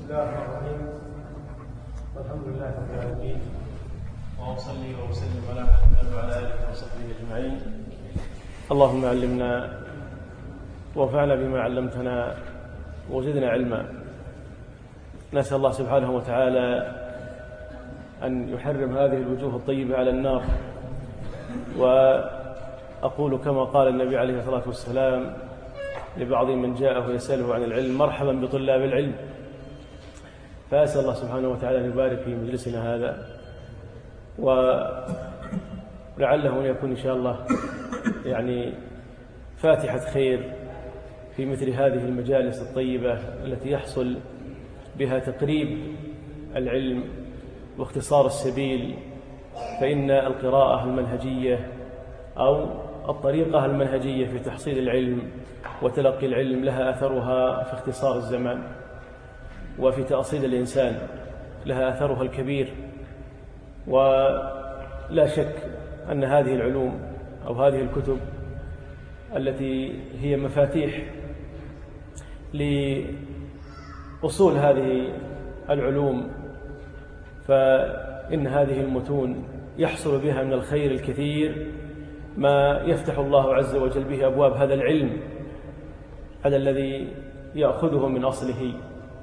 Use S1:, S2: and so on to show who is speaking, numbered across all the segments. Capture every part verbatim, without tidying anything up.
S1: الله الرحمن الرحيم. والحمد لله رب العالمين، وأصلي وأسلم على محمد وعلى آله وصحبه أجمعين. اللهم علمنا وانفعنا بما علمتنا وزدنا علما. نسأل الله سبحانه وتعالى أن يحرم هذه الوجوه الطيبة على النار. وأقول كما قال النبي عليه الصلاة والسلام لبعض من جاءه يسأله عن العلم: مرحبا بطلاب العلم. فأسأل الله سبحانه وتعالى أن يبارك في مجلسنا هذا، ولعله أن يكون إن شاء الله يعني فاتحة خير في مثل هذه المجالس الطيبة التي يحصل بها تقريب العلم واختصار السبيل. فإن القراءة المنهجية أو الطريقة المنهجية في تحصيل العلم وتلقي العلم لها أثرها في اختصار الزمان، وفي تأصيل الإنسان لها أثرها الكبير. ولا شك أن هذه العلوم أو هذه الكتب التي هي مفاتيح لأصول هذه العلوم، فإن هذه المتون يحصل بها من الخير الكثير ما يفتح الله عز وجل به أبواب هذا العلم على الذي يأخذه من أصله.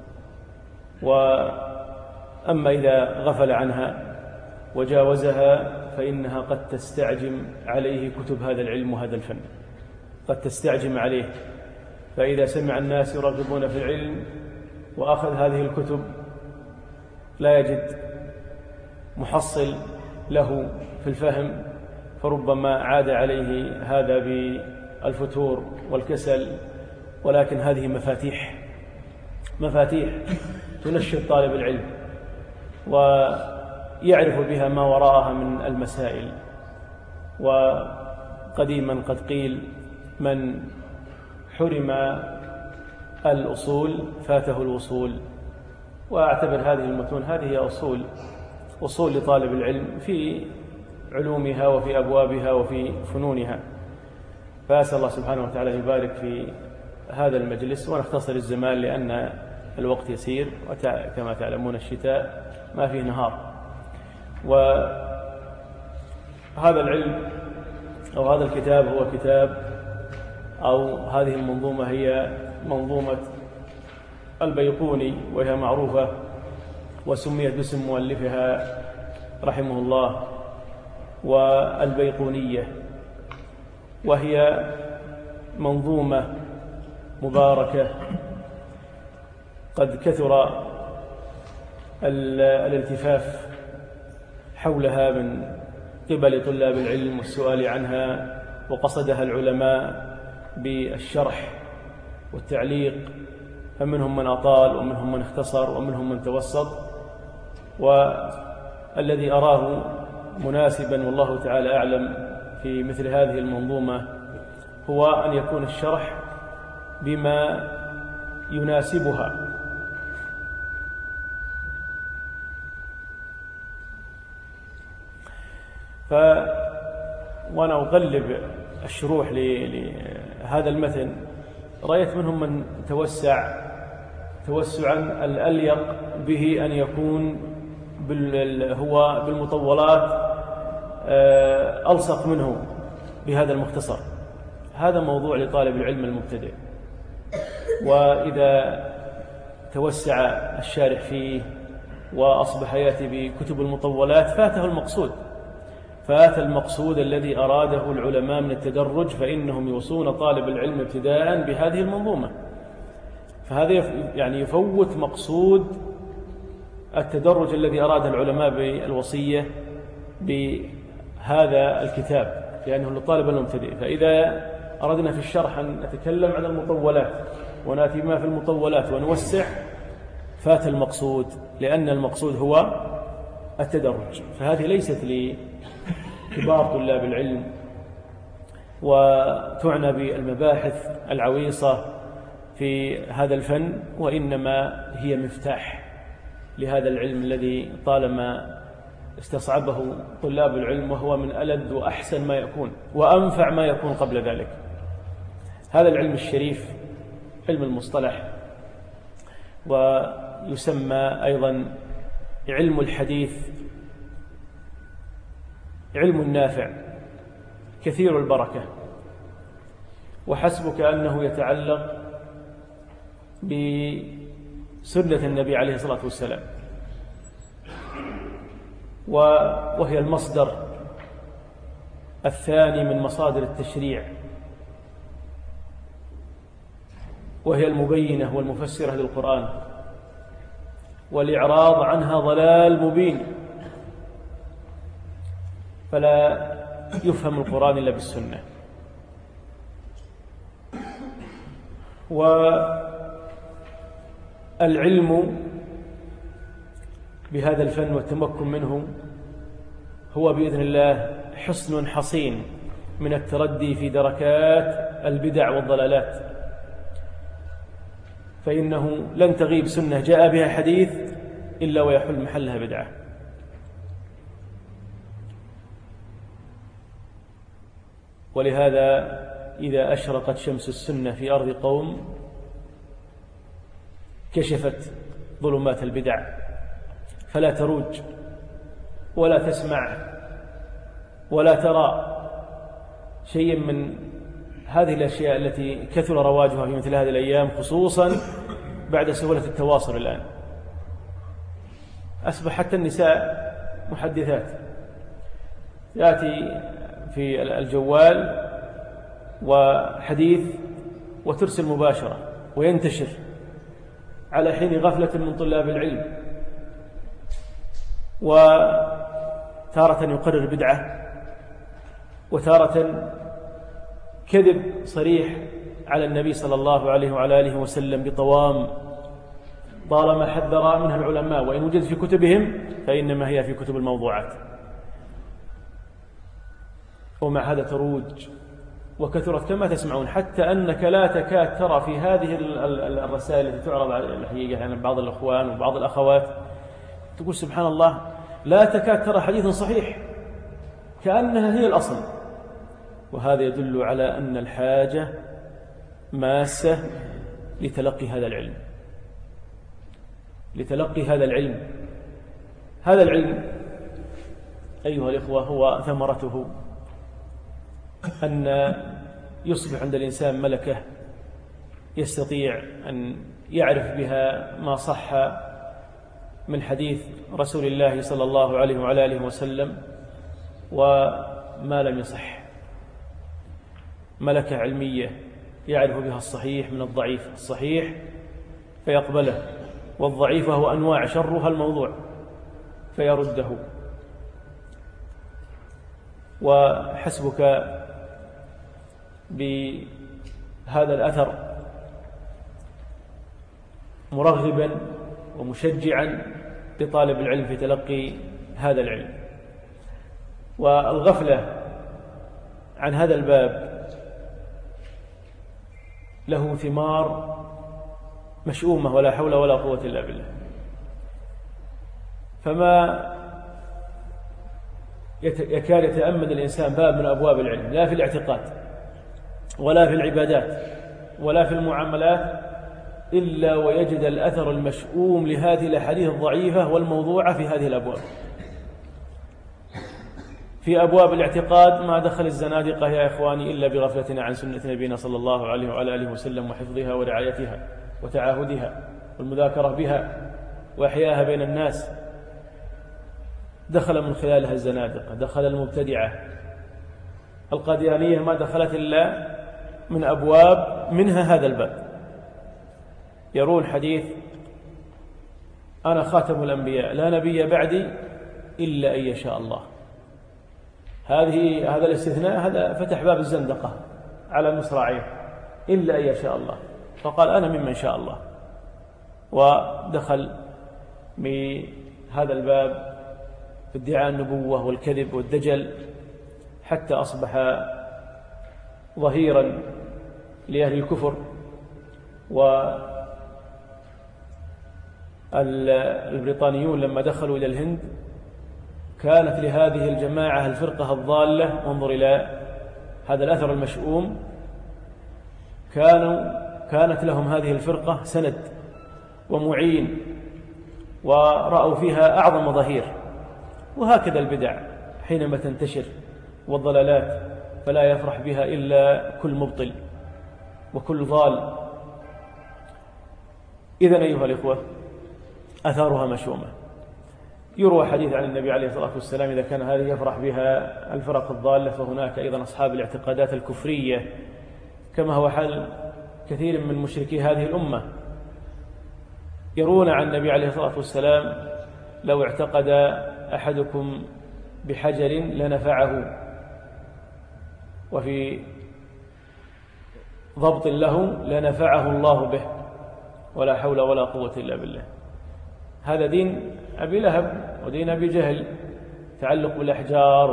S1: وأما إذا غفل عنها وجاوزها فإنها قد تستعجم عليه كتب هذا العلم وهذا الفن، قد تستعجم عليه. فإذا سمع الناس يرغبون في العلم وأخذ هذه الكتب لا يجد محصل له في الفهم، فربما عاد عليه هذا بالفتور والكسل. ولكن هذه مفاتيح مفاتيح تنشط طالب العلم ويعرف بها ما وراءها من المسائل. وقديما قد قيل: من حرم الأصول فاته الوصول. وأعتبر هذه المتون هذه أصول أصول لطالب العلم في علومها وفي أبوابها وفي فنونها. فأسأل الله سبحانه وتعالى يبارك في هذا المجلس، ونختصر الزمان لأن الوقت يسير، وكما تعلمون الشتاء ما فيه نهار. وهذا العلم أو هذا الكتاب هو كتاب أو هذه المنظومة هي منظومة البيقوني، وهي معروفة وسميت باسم مؤلفها رحمه الله والبيقونية. وهي منظومة مباركة قد كثر الالتفاف حولها من قبل طلاب العلم والسؤال عنها، وقصدها العلماء بالشرح والتعليق، فمنهم من أطال ومنهم من اختصر ومنهم من توسط. والذي أراه مناسبا والله تعالى أعلم في مثل هذه المنظومة هو أن يكون الشرح بما يناسبها. ف وأنا أقلب الشروح لهذا المتن رأيت منهم من توسع توسعا الأليق به أن يكون بال هو بالمطولات ألصق منه بهذا المختصر. هذا موضوع لطالب العلم المبتدئ، وإذا توسع الشارح فيه وأصبح يأتي بكتب المطولات فاته المقصود فات المقصود الذي أراده العلماء من التدرج، فإنهم يوصون طالب العلم ابتداء بهذه المنظومة. فهذا يعني يفوت مقصود التدرج الذي أراد العلماء بالوصية بهذا الكتاب، لأنه لطالب المبتدئ. فإذا أردنا في الشرح أن نتكلم عن المطولات ونأتي ما في المطولات ونوسع فات المقصود، لأن المقصود هو التدرج. فهذه ليست لكبار طلاب العلم وتعنى بالمباحث العويصة في هذا الفن، وإنما هي مفتاح لهذا العلم الذي طالما استصعبه طلاب العلم، وهو من ألد وأحسن ما يكون وأنفع ما يكون قبل ذلك. هذا العلم الشريف علم المصطلح، و ويسمى أيضا علم الحديث علم نافع كثير البركة، وحسبك أنه يتعلق بسنة النبي عليه الصلاة والسلام، وهي المصدر الثاني من مصادر التشريع، وهي المبينة والمفسرة للقرآن، والإعراض عنها ضلال مبين، فلا يفهم القرآن إلا بالسنة. والعلم بهذا الفن والتمكن منه هو بإذن الله حصن حصين من التردي في دركات البدع والضلالات، فإنه لن تغيب سنة جاء بها حديث إلا ويحل محلها بدعة. ولهذا إذا أشرقت شمس السنة في أرض قوم كشفت ظلمات البدع، فلا تروج ولا تسمع ولا ترى شيء من هذه الأشياء التي كثر رواجها في مثل هذه الأيام، خصوصا بعد سهولة التواصل الآن. أصبح حتى النساء محدثات، يأتي في الجوال وحديث وترسل مباشرة وينتشر على حين غفلة من طلاب العلم، وتارة يقرر بدعة، وتارة كذب صريح على النبي صلى الله عليه وعلى آله وسلم بطوام طالما حذر منها العلماء، وإن وجد في كتبهم فإنما هي في كتب الموضوعات. ومع هذا تروج وكثرت كما تسمعون، حتى أنك لا تكاد ترى في هذه الرسائل التي تعرض على الحقيقة يعني بعض الأخوان وبعض الأخوات، تقول سبحان الله لا تكاد ترى حديث صحيح كأنها هي الأصل. وهذا يدل على أن الحاجة ماسة لتلقي هذا العلم، لتلقي هذا العلم. هذا العلم أيها الإخوة هو ثمرته أن يصبح عند الإنسان ملكة يستطيع أن يعرف بها ما صح من حديث رسول الله صلى الله عليه وعلى آله وسلم وما لم يصح. ملكة علمية يعرف بها الصحيح من الضعيف، الصحيح فيقبله، والضعيف هو أنواع شرها الموضوع فيرده. وحسبك بهذا الأثر مرغبا ومشجعا لطالب العلم في تلقي هذا العلم. والغفلة عن هذا الباب له ثمار مشؤومة ولا حول ولا قوة إلا بالله. فما يكاد يتأمل الإنسان باب من أبواب العلم، لا في الاعتقاد ولا في العبادات ولا في المعاملات، إلا ويجد الأثر المشؤوم لهذه الأحاديث الضعيفة والموضوعة في هذه الأبواب. في أبواب الاعتقاد ما دخل الزنادقة يا إخواني إلا بغفلتنا عن سنة نبينا صلى الله عليه وعلى آله وسلم وحفظها ورعايتها وتعاهدها والمذاكرة بها وإحياها بين الناس. دخل من خلالها الزنادقة، دخل المبتدعة. القاديانية ما دخلت إلا من أبواب منها هذا الباب، يرون حديث أنا خاتم الأنبياء لا نبي بعدي إلا أن يشاء الله. هذه هذا الاستثناء هذا فتح باب الزندقة على المصراعين، إلا أن يشاء الله، فقال أنا ممن شاء الله، ودخل بهذا الباب ادعاء النبوة والكذب والدجل، حتى أصبح ظهيرا لأهل الكفر. والبريطانيون لما دخلوا إلى الهند كانت لهذه الجماعة الفرقة الضالة، وانظر إلى هذا الأثر المشؤوم، كانوا كانت لهم هذه الفرقة سند ومعين ورأوا فيها أعظم ظهير. وهكذا البدع حينما تنتشر والضلالات فلا يفرح بها إلا كل مبطل وكل ضال. إذن أيها الإخوة أثارها مشؤومة. يروى حديث عن النبي عليه الصلاة والسلام إذا كان هذه يفرح بها الفرق الضالة فهناك أيضا أصحاب الاعتقادات الكفرية، كما هو حال كثير من مشركي هذه الأمة. يرون عن النبي عليه الصلاة والسلام لو اعتقد أحدكم بحجر لنفعه، وفي ضبط له لنفعه الله به، ولا حول ولا قوة إلا بالله. هذا دين أبي لهب ودين أبي جهل، تعلق بالأحجار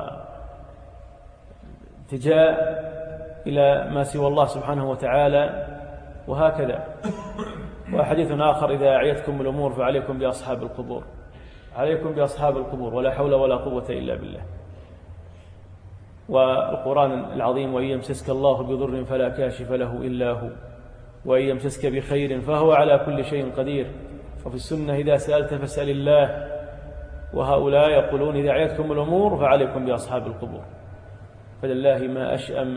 S1: واتجاه إلى ما سوى الله سبحانه وتعالى، وهكذا. وحديث آخر إذا أعيتكم الأمور فعليكم بأصحاب القبور، عليكم بأصحاب القبور ولا حول ولا قوة إلا بالله. والقرآن العظيم وإن يمسسك الله بضر فلا كاشف له إلا هو وإن يمسسك بخير فهو على كل شيء قدير. وفي السنة إذا سألت فاسأل الله، وهؤلاء يقولون إذا أعيتكم الأمور فعليكم بأصحاب القبور. فلله ما أشأم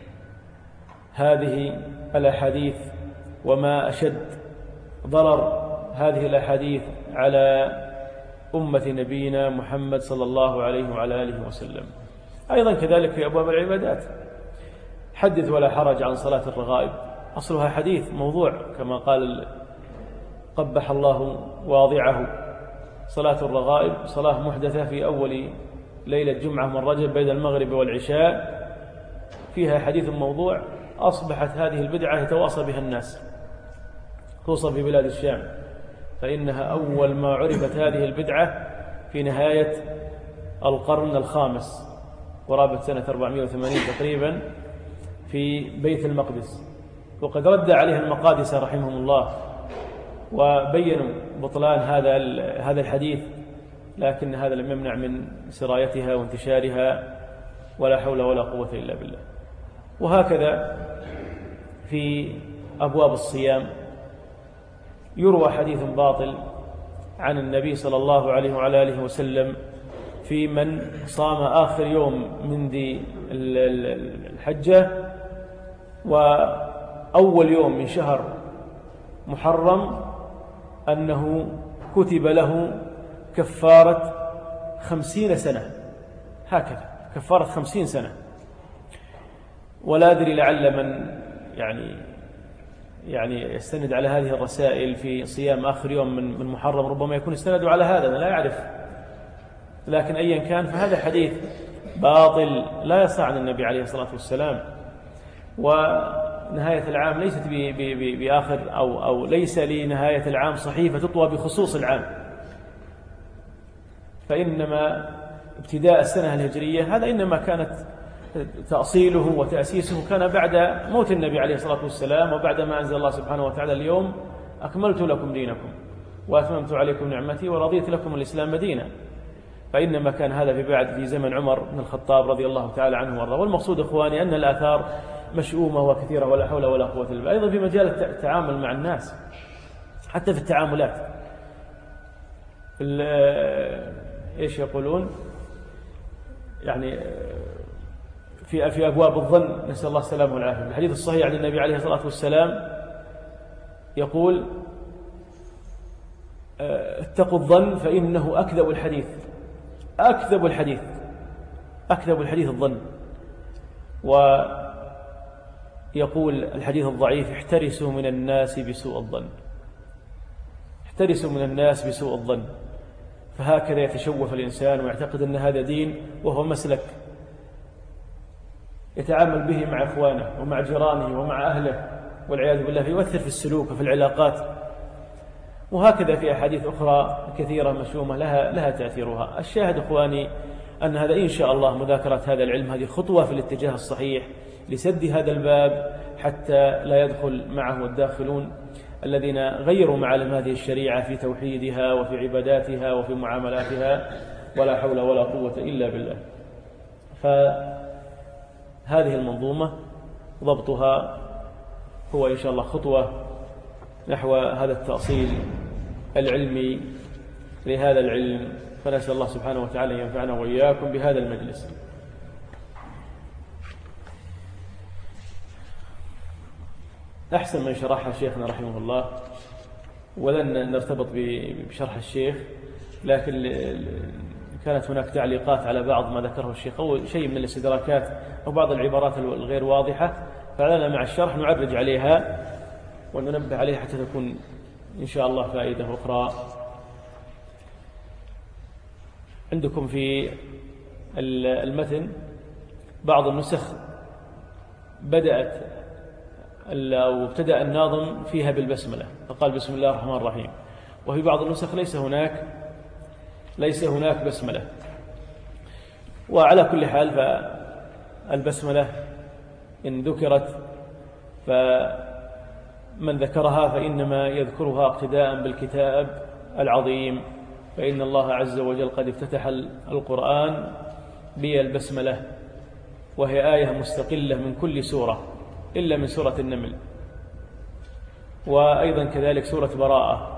S1: هذه الأحاديث وما أشد ضرر هذه الأحاديث على أمة نبينا محمد صلى الله عليه وعلى آله وسلم. أيضا كذلك في أبواب العبادات، حدث ولا حرج عن صلاة الرغائب، أصلها حديث موضوع كما قال قبح الله واضعه. صلاة الرغائب صلاة محدثة في أول ليلة جمعة من رجب بين المغرب والعشاء، فيها حديث موضوع. أصبحت هذه البدعة يتواصى بها الناس، خصوصا في بلاد الشام، فإنها أول ما عرفت هذه البدعة في نهاية القرن الخامس قرابة سنة أربعمائة وثمانين تقريبا في بيت المقدس. وقد رد عليها المقادسة رحمهم الله وبينوا بطلان هذا هذا الحديث، لكن هذا لم يمنع من سرايتها وانتشارها، ولا حول ولا قوة إلا بالله. وهكذا في أبواب الصيام يروى حديث باطل عن النبي صلى الله عليه وعلى آله وسلم في من صام آخر يوم من ذي الحجة وأول يوم من شهر محرم أنه كتب له كفارة خمسين سنة، هكذا كفارة خمسين سنة. ولا أدري لعل من يعني يعني يستند على هذه الرسائل في صيام آخر يوم من من محرم ربما يكون استندوا على هذا، أنا لا أعرف، لكن أيا كان فهذا حديث باطل لا يصح عن النبي عليه الصلاة والسلام. ونهاية العام ليست بآخر أو أو ليس لنهاية العام صحيفة تطوى بخصوص العام، فإنما ابتداء السنة الهجرية هذا إنما كانت تأصيله وتأسيسه كان بعد موت النبي عليه الصلاة والسلام، وبعد ما أنزل الله سبحانه وتعالى اليوم أكملت لكم دينكم وأتممت عليكم نعمتي ورضيت لكم الإسلام دينا. فإنما كان هذا في بعد في زمن عمر بن الخطاب رضي الله تعالى عنه وارضاه. والمقصود إخواني أن الآثار مشؤومة وكثيرة ولا حول ولا قوة إلا بالله. أيضا في مجال التعامل مع الناس، حتى في التعاملات إيش يقولون يعني في في أبواب الظن، نسأل الله السلامة والعافية. الحديث الصحيح عن النبي عليه الصلاة والسلام يقول اتقوا الظن فإنه أكذب الحديث، أكذب الحديث أكذب الحديث الظن. ويقول الحديث الضعيف احترسوا من الناس بسوء الظن، احترسوا من الناس بسوء الظن. فهكذا يتشوف الإنسان ويعتقد أن هذا دين وهو مسلك يتعامل به مع إخوانه ومع جيرانه ومع أهله، والعياذ بالله يؤثر في السلوك وفي العلاقات. وهكذا في أحاديث أخرى كثيرة مشومة لها لها تأثيرها. الشاهد إخواني أن هذا إن شاء الله مذاكرة هذا العلم هذه خطوة في الاتجاه الصحيح لسد هذا الباب حتى لا يدخل معه الداخلون الذين غيروا معالم هذه الشريعة في توحيدها وفي عباداتها وفي معاملاتها، ولا حول ولا قوة إلا بالله. فهذه المنظومة ضبطها هو إن شاء الله خطوة نحو هذا التأصيل العلم لهذا العلم. فنسأل الله سبحانه وتعالى أن ينفعنا وإياكم بهذا المجلس. أحسن من شرحها شيخنا رحمه الله، ولن نرتبط بشرح الشيخ، لكن كانت هناك تعليقات على بعض ما ذكره الشيخ أو شيء من الاستدراكات أو بعض العبارات الغير واضحة، فعلنا مع الشرح نعرج عليها وننبه عليها حتى تكون إن شاء الله فائدة أخرى. عندكم في المتن بعض النسخ بدأت أو ابتدأ الناظم فيها بالبسملة فقال بسم الله الرحمن الرحيم، وفي بعض النسخ ليس هناك ليس هناك بسملة. وعلى كل حال فالبسملة إن ذكرت فمن ذكرها فإنما يذكرها اقتداء بالكتاب العظيم، فإن الله عز وجل قد افتتح القرآن بالبسملة، وهي آية مستقلة من كل سورة إلا من سورة النمل، وأيضا كذلك سورة براءة.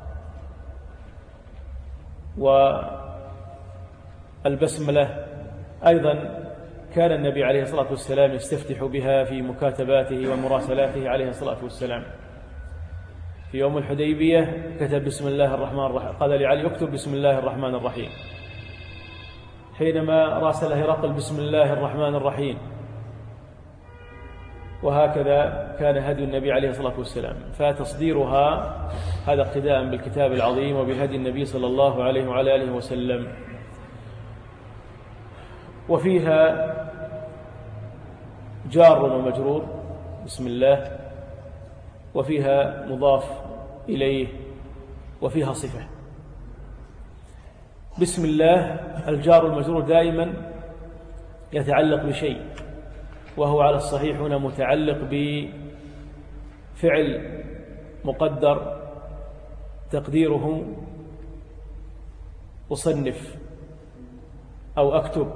S1: والبسملة أيضا كان النبي عليه الصلاة والسلام يستفتح بها في مكاتباته ومراسلاته عليه الصلاة والسلام. في يوم الحديبية كتب بسم الله الرحمن الرحيم، قال لعلي اكتب بسم الله الرحمن الرحيم. حينما راسل هرقل بسم الله الرحمن الرحيم. وهكذا كان هدي النبي عليه الصلاة والسلام، فتصديرها هذا اقتداء بالكتاب العظيم وبهدي النبي صلى الله عليه وعلى آله وسلم. وفيها جار ومجرور بسم الله، وفيها مضاف إليه، وفيها صفة. بسم الله الجار المجرور دائما يتعلق بشيء، وهو على الصحيح هنا متعلق بفعل مقدر تقديره أصنف أو أكتب،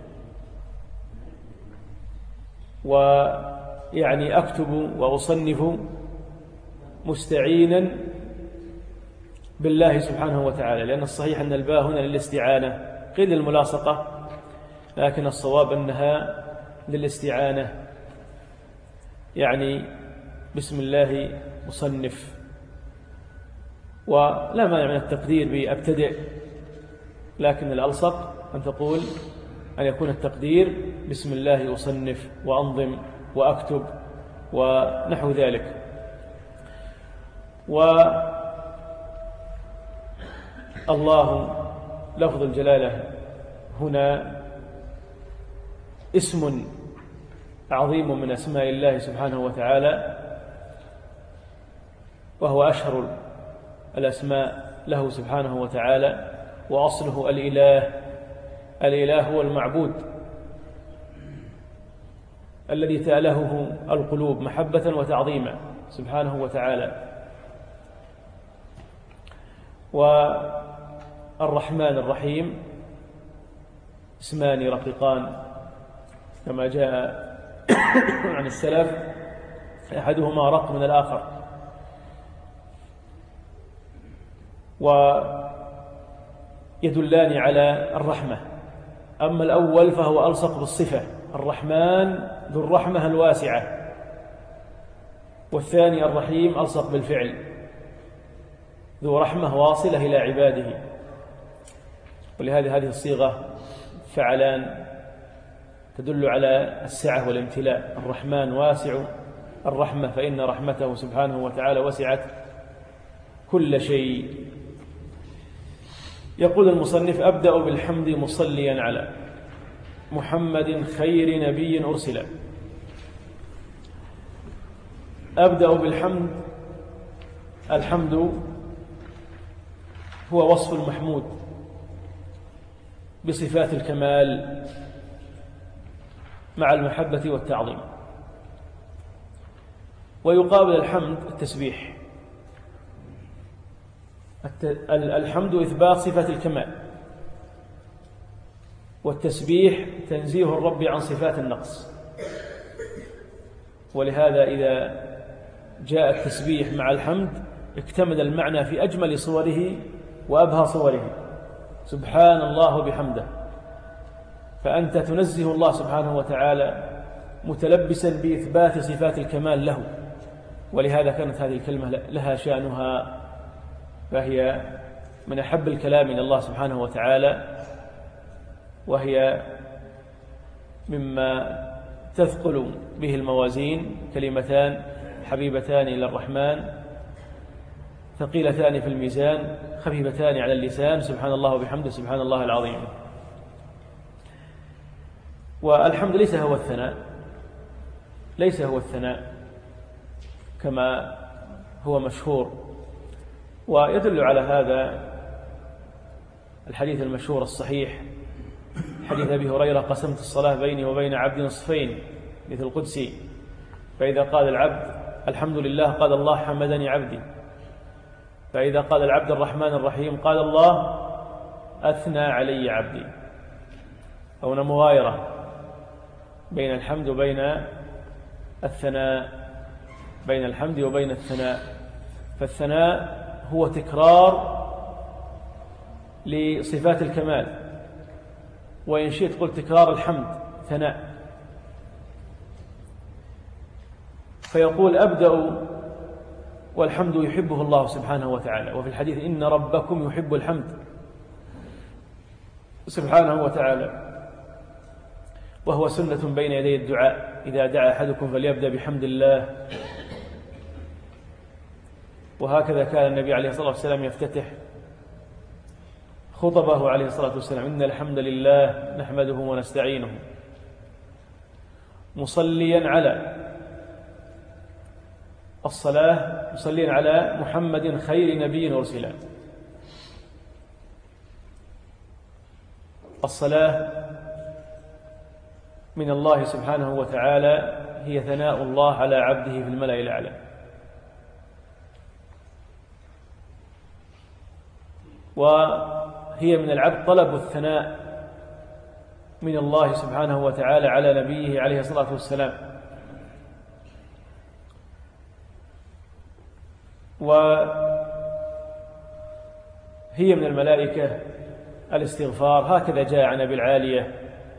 S1: ويعني أكتب وأصنف مستعينا بالله سبحانه وتعالى، لأن الصحيح أن الباء هنا للاستعانة قيل للملاصقة، لكن الصواب أنها للاستعانة، يعني بسم الله مصنف. ولا مانع من التقدير بأبتدئ، لكن الألصق أن تقول أن يكون التقدير بسم الله أصنف وأنظم وأكتب ونحو ذلك. والله لفظ الجلالة هنا اسم عظيم من أسماء الله سبحانه وتعالى، وهو أشهر الأسماء له سبحانه وتعالى، وأصله الإله. الإله هو المعبود الذي تألهه القلوب محبة وتعظيما سبحانه وتعالى. والرحمن الرحيم اسمان رقيقان كما جاء عن السلف، أحدهما رق من الآخر، ويدلان على الرحمة. أما الأول فهو ألصق بالصفة، الرحمن ذو الرحمة الواسعة، والثاني الرحيم ألصق بالفعل، ذو رحمة واصلة إلى عباده. ولهذه هذه الصيغة فعلان تدل على السعة والامتلاء. الرحمن واسع الرحمة، فإن رحمته سبحانه وتعالى وسعت كل شيء. يقول المصنف: أبدأ بالحمد مصليا على محمد خير نبي أرسل. أبدأ بالحمد. الحمد هو وصف المحمود بصفات الكمال مع المحبة والتعظيم. ويقابل الحمد التسبيح. الحمد إثبات صفة الكمال، والتسبيح تنزيه الرب عن صفات النقص. ولهذا إذا جاء التسبيح مع الحمد اكتمل المعنى في أجمل صوره وأبهى صوره، سبحان الله وبحمده. فأنت تنزه الله سبحانه وتعالى متلبسا بإثبات صفات الكمال له، ولهذا كانت هذه الكلمة لها شأنها، فهي من أحب الكلام إلى الله سبحانه وتعالى، وهي مما تثقل به الموازين، كلمتان حبيبتان إلى الرحمن ثقيلتان في الميزان خفيفتان على اللسان، سبحان الله وبحمده سبحان الله العظيم. والحمد ليس هو الثناء، ليس هو الثناء كما هو مشهور، ويدل على هذا الحديث المشهور الصحيح، حديث أبي هريرة: قسمت الصلاة بيني وبين عبدي نصفين مثل القدسي، فإذا قال العبد الحمد لله قال الله حمدني عبدي، فإذا قال العبد الرحمن الرحيم قال الله أثنى علي عبدي. هنا مغايرة بين الحمد وبين الثناء، بين الحمد وبين الثناء. فالثناء هو تكرار لصفات الكمال، وإن شئت قلت تكرار الحمد ثناء. فيقول أبدأ والحمد يحبه الله سبحانه وتعالى، وفي الحديث إن ربكم يحب الحمد سبحانه وتعالى، وهو سنة بين يدي الدعاء: إذا دعا أحدكم فليبدأ بحمد الله. وهكذا كان النبي عليه الصلاة والسلام يفتتح خطبه عليه الصلاة والسلام: إن الحمد لله نحمده ونستعينه، مصليا على الصلاة مصليا على محمد خير نبي أرسل. الصلاة من الله سبحانه وتعالى هي ثناء الله على عبده في الملأ الأعلى، وهي من العبد طلب الثناء من الله سبحانه وتعالى على نبيه عليه الصلاة والسلام. وهي من الملائكة الاستغفار، هكذا جاء عن أبي العالية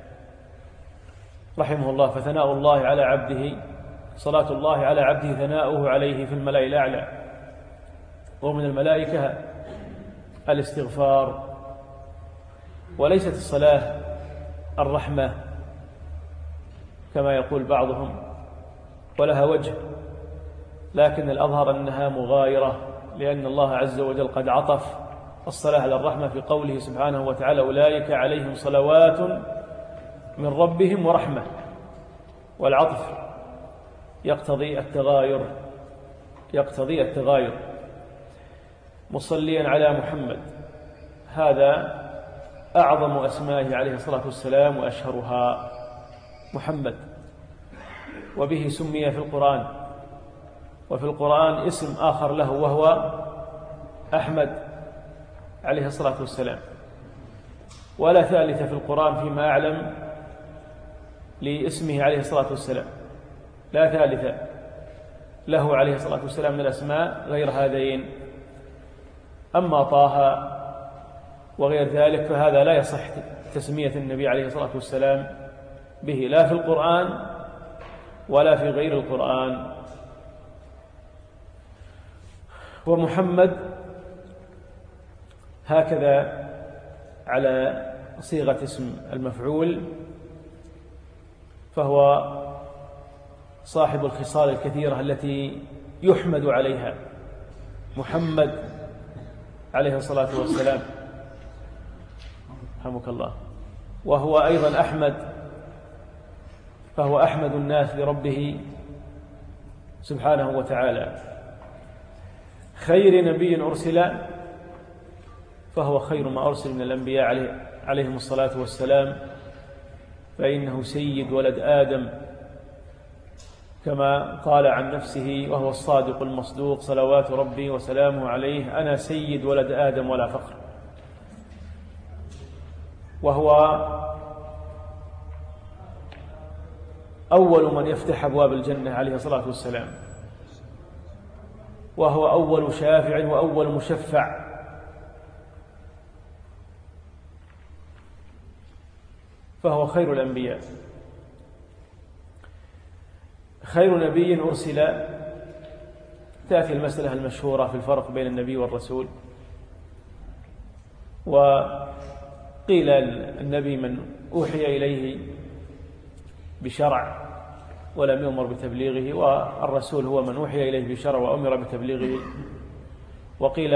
S1: رحمه الله: فثناء الله على عبده صلاة الله على عبده ثناؤه عليه في الملأ الأعلى. ومن الملائكة الاستغفار. وليست الصلاة الرحمة كما يقول بعضهم، ولها وجه، لكن الأظهر أنها مغايرة، لأن الله عز وجل قد عطف الصلاة على الرحمة في قوله سبحانه وتعالى: أولئك عليهم صلوات من ربهم ورحمة. والعطف يقتضي التغاير، يقتضي التغاير. مصليا على محمد، هذا أعظم أسمائه عليه الصلاة والسلام وأشهرها محمد، وبه سمي في القرآن. وفي القرآن اسم آخر له وهو أحمد عليه الصلاة والسلام، ولا ثالث في القرآن فيما أعلم لاسمه عليه الصلاة والسلام، لا ثالث له عليه الصلاة والسلام من الأسماء غير هذين. أما طه وغير ذلك فهذا لا يصح تسمية النبي عليه الصلاة والسلام به، لا في القرآن ولا في غير القرآن. ومحمد هكذا على صيغة اسم المفعول، فهو صاحب الخصال الكثيرة التي يحمد عليها، محمد عليه الصلاة والسلام رحمك الله. وهو أيضا أحمد، فهو أحمد الناس لربه سبحانه وتعالى. خير نبي أرسل، فهو خير ما أرسل من الأنبياء عليه عليهم الصلاة والسلام، فإنه سيد ولد آدم كما قال عن نفسه وهو الصادق المصدوق: صلوات ربي وسلامه عليه، أنا سيد ولد آدم ولا فخر. وهو أول من يفتح أبواب الجنة عليه الصلاة والسلام، وهو أول شافع وأول مشفع. فهو خير الأنبياء، خير نبي أرسل. تأتي المسألة المشهورة في الفرق بين النبي والرسول. وقيل النبي من أوحي إليه بشرع ولم يؤمر بتبليغه، والرسول هو من أوحي إليه بشرع وأمر بتبليغه. وقيل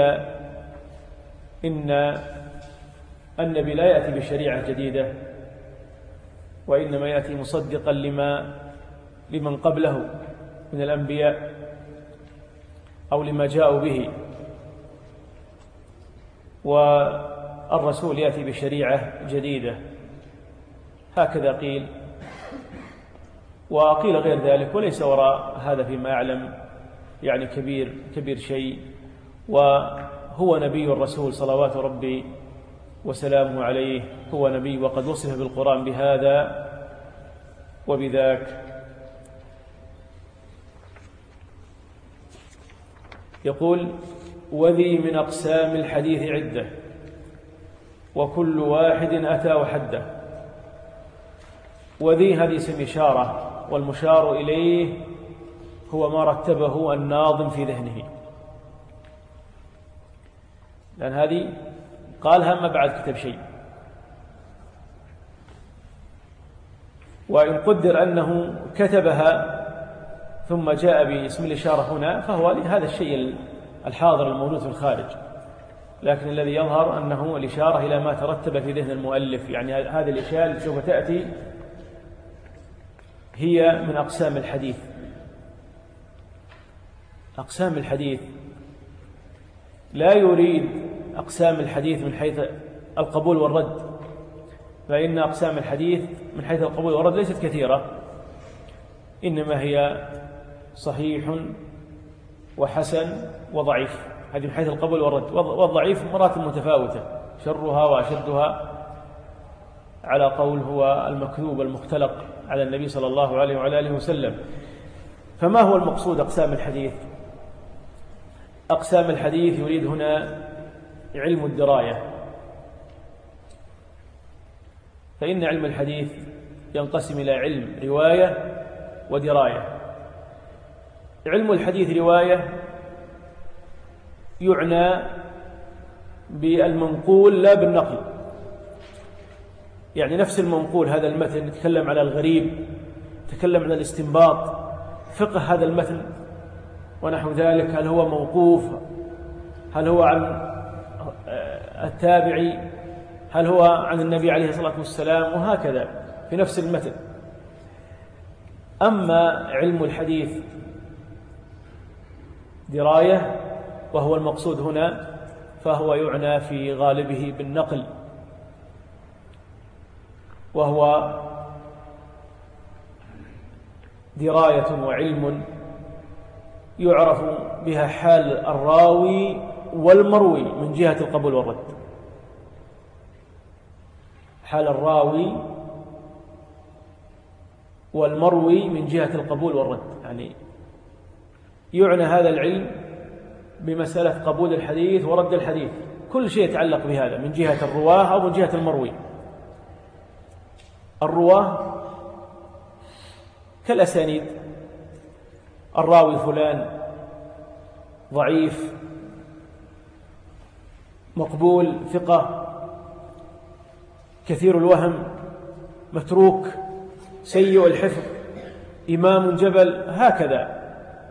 S1: إن النبي لا يأتي بشريعة جديدة، وإنما يأتي مصدقا لما لمن قبله من الأنبياء أو لما جاءوا به، والرسول يأتي بشريعة جديدة. هكذا قيل. وقيل غير ذلك، وليس وراء هذا فيما أعلم يعني كبير كبير شيء. وهو نبي الرسول صلوات ربي وسلامه عليه، هو نبي وقد وصف بالقرآن بهذا وبذاك. يقول: وذي من أقسام الحديث عدة، وكل واحد أتى وحده. وذي هذه اسم إشارة، والمشار إليه هو ما رتبه الناظم في ذهنه، لأن هذه قالها ما بعد كتب شيء. وإن قدر أنه كتبها ثم جاء باسم الإشارة هنا فهو لهذا الشيء الحاضر الموجود في الخارج، لكن الذي يظهر أنه الإشارة إلى ما ترتب في ذهن المؤلف. يعني هذه الأشياء التي سوف تأتي هي من أقسام الحديث. أقسام الحديث لا يريد أقسام الحديث من حيث القبول والرد، فإن أقسام الحديث من حيث القبول والرد ليست كثيرة، إنما هي صحيح وحسن وضعيف. هذه من حيث القبول والرد، والضعيف مراتب متفاوتة، شرها وأشدها على قول هو المكذوب المختلق على النبي صلى الله عليه وعلى آله وسلم. فما هو المقصود أقسام الحديث؟ أقسام الحديث يريد هنا علم الدراية، فإن علم الحديث ينقسم إلى علم رواية ودراية. علم الحديث رواية يعنى بالمنقول لا بالنقل، يعني نفس المنقول هذا المتن يتكلم على الغريب، يتكلم عن الاستنباط، فقه هذا المتن ونحو ذلك، هل هو موقوف، هل هو عن التابعي، هل هو عن النبي عليه الصلاة والسلام، وهكذا في نفس المتن. أما علم الحديث دراية وهو المقصود هنا، فهو يعنى في غالبه بالنقل، وهو دراية وعلم يعرف بها حال الراوي والمروي من جهة القبول والرد. حال الراوي والمروي من جهة القبول والرد، يعني يعنى هذا العلم بمسألة قبول الحديث ورد الحديث، كل شيء يتعلق بهذا من جهة الرواه أو من جهة المروي. الرواه كالأسانيد، الراوي فلان ضعيف، مقبول، ثقة، كثير الوهم، متروك، سيء الحفظ، إمام جبل، هكذا.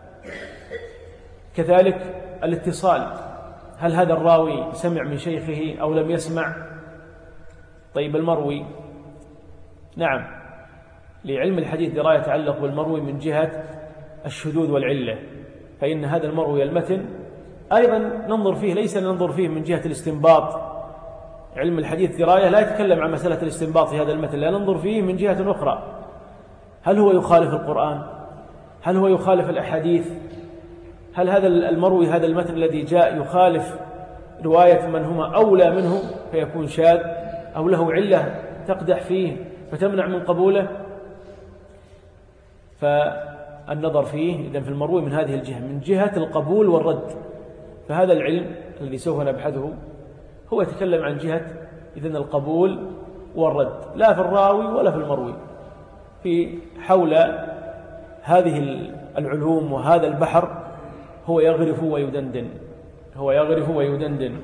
S1: كذلك الاتصال، هل هذا الراوي سمع من شيخه أو لم يسمع؟ طيب المروي، نعم، لعلم الحديث دراية يتعلق بالمروي من جهة الشذوذ والعلة، فإن هذا المروي المتن أيضا ننظر فيه، ليس ننظر فيه من جهة الاستنباط. علم الحديث دراية لا يتكلم عن مسألة الاستنباط في هذا المتن، لا ننظر فيه من جهة أخرى، هل هو يخالف القرآن؟ هل هو يخالف الأحاديث؟ هل هذا المروي هذا المتن الذي جاء يخالف رواية من هما أولى منه فيكون شاذ، أو له علة تقدح فيه فتمنع من قبوله؟ النظر فيه إذن في المروي من هذه الجهة، من جهة القبول والرد. فهذا العلم الذي سوف نبحثه هو يتكلم عن جهة إذن القبول والرد، لا في الراوي ولا في المروي، في حول هذه العلوم وهذا البحر هو يغرف ويدندن هو يغرف ويدندن.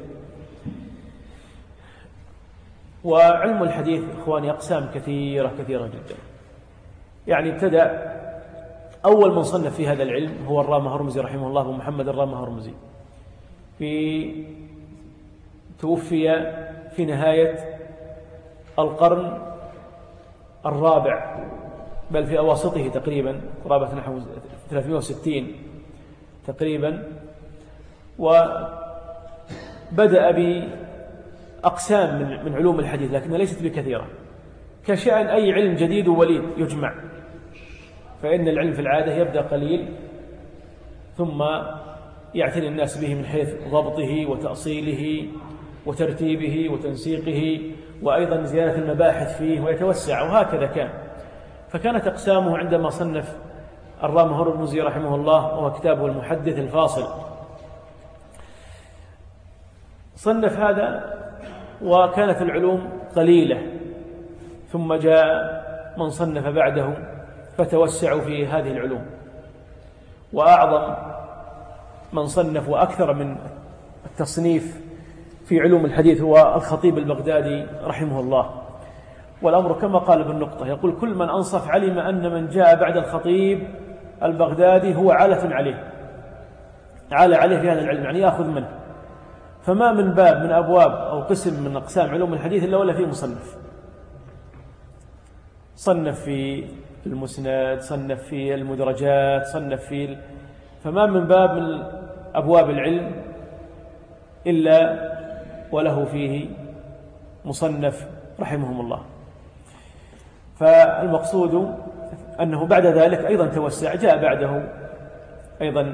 S1: وعلم الحديث إخواني أقسام كثيرة كثيرة جدا. يعني ابتدأ أول من صنف في هذا العلم هو الرامة هرمزي رحمه الله، أبو محمد الرامة هرمزي، في توفي في نهاية القرن الرابع، بل في أواسطه تقريبا، قرابة نحو ثلاثمائة وستين تقريبا. وبدأ بأقسام من من علوم الحديث لكنها ليست بكثيرة، كشأن أي علم جديد وليد يجمع، فإن العلم في العادة يبدأ قليل ثم يعتني الناس به من حيث ضبطه وتأصيله وترتيبه وتنسيقه، وأيضا زيادة المباحث فيه ويتوسع، وهكذا كان. فكانت أقسامه عندما صنف الرامة هرمزي رحمه الله وهو كتابه المحدث الفاصل، صنف هذا وكانت العلوم قليلة، ثم جاء من صنف بعده فتوسعوا في هذه العلوم. وأعظم من صنف وأكثر من التصنيف في علوم الحديث هو الخطيب البغدادي رحمه الله. والأمر كما قال ابن نقطة، يقول كل من أنصف علم أن من جاء بعد الخطيب البغدادي هو عالة عليه، عالة عليه في هذا العلم، يعني يأخذ منه. فما من باب من أبواب أو قسم من أقسام علوم الحديث إلا ولا فيه مصنف. صنف في المسند، صنف في المدرجات، صنف في، فما من باب من أبواب العلم إلا وله فيه مصنف رحمهم الله. فالمقصود أنه بعد ذلك أيضا توسع، جاء بعده أيضا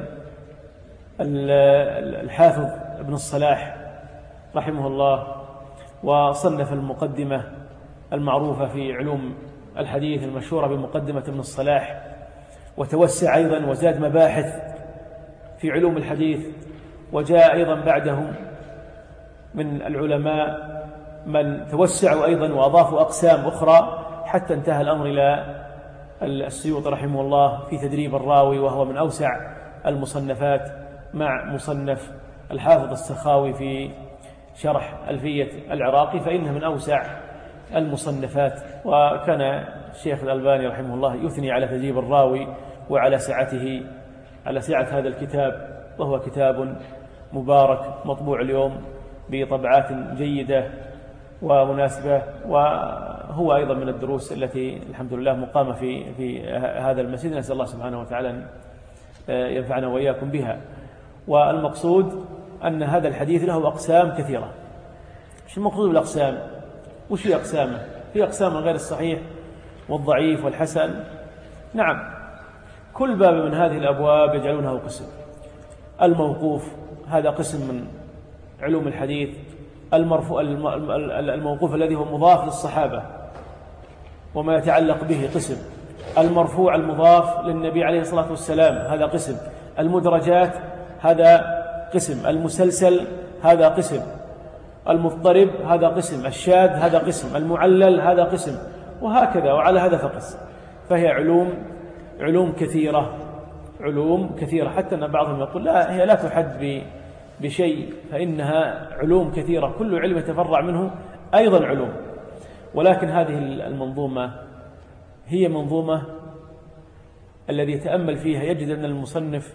S1: الحافظ ابن الصلاح رحمه الله، وصنف المقدمة المعروفة في علوم الحديث المشهورة بمقدمة ابن الصلاح، وتوسع أيضا وزاد مباحث في علوم الحديث. وجاء أيضا بعده من العلماء من توسعوا أيضا وأضافوا أقسام أخرى، حتى انتهى الأمر إلى السيوطي رحمه الله في تدريب الراوي، وهو من أوسع المصنفات، مع مصنف الحافظ السخاوي في شرح ألفية العراقي، فإنه من أوسع المصنفات. وكان الشيخ الألباني رحمه الله يثني على تدريب الراوي وعلى سعته، على سعة هذا الكتاب، وهو كتاب مبارك مطبوع اليوم بطبعات جيدة ومناسبة. وهو أيضا من الدروس التي الحمد لله مقامة في في هذا المسجد، نسأل الله سبحانه وتعالى أن ينفعنا وإياكم بها. والمقصود أن هذا الحديث له أقسام كثيرة. إيش المقصود بالأقسام؟ وش هي أقسامه؟ في أقسام غير الصحيح والضعيف والحسن. نعم، كل باب من هذه الأبواب يجعلونه قسم. الموقوف هذا قسم من علوم الحديث، المرفوع الموقوف الذي هو مضاف للصحابة وما يتعلق به قسم، المرفوع المضاف للنبي عليه الصلاة والسلام هذا قسم، المدرجات هذا قسم، المسلسل هذا قسم، المضطرب هذا قسم، الشاذ هذا قسم، المعلل هذا قسم، وهكذا. وعلى هذا فقس. فهي علوم علوم كثيرة علوم كثيرة حتى أن بعضهم يقول لا، هي لا تحد بشيء، فإنها علوم كثيرة، كل علم يتفرع منه أيضا علوم. ولكن هذه المنظومة هي منظومة الذي يتأمل فيها يجد أن المصنف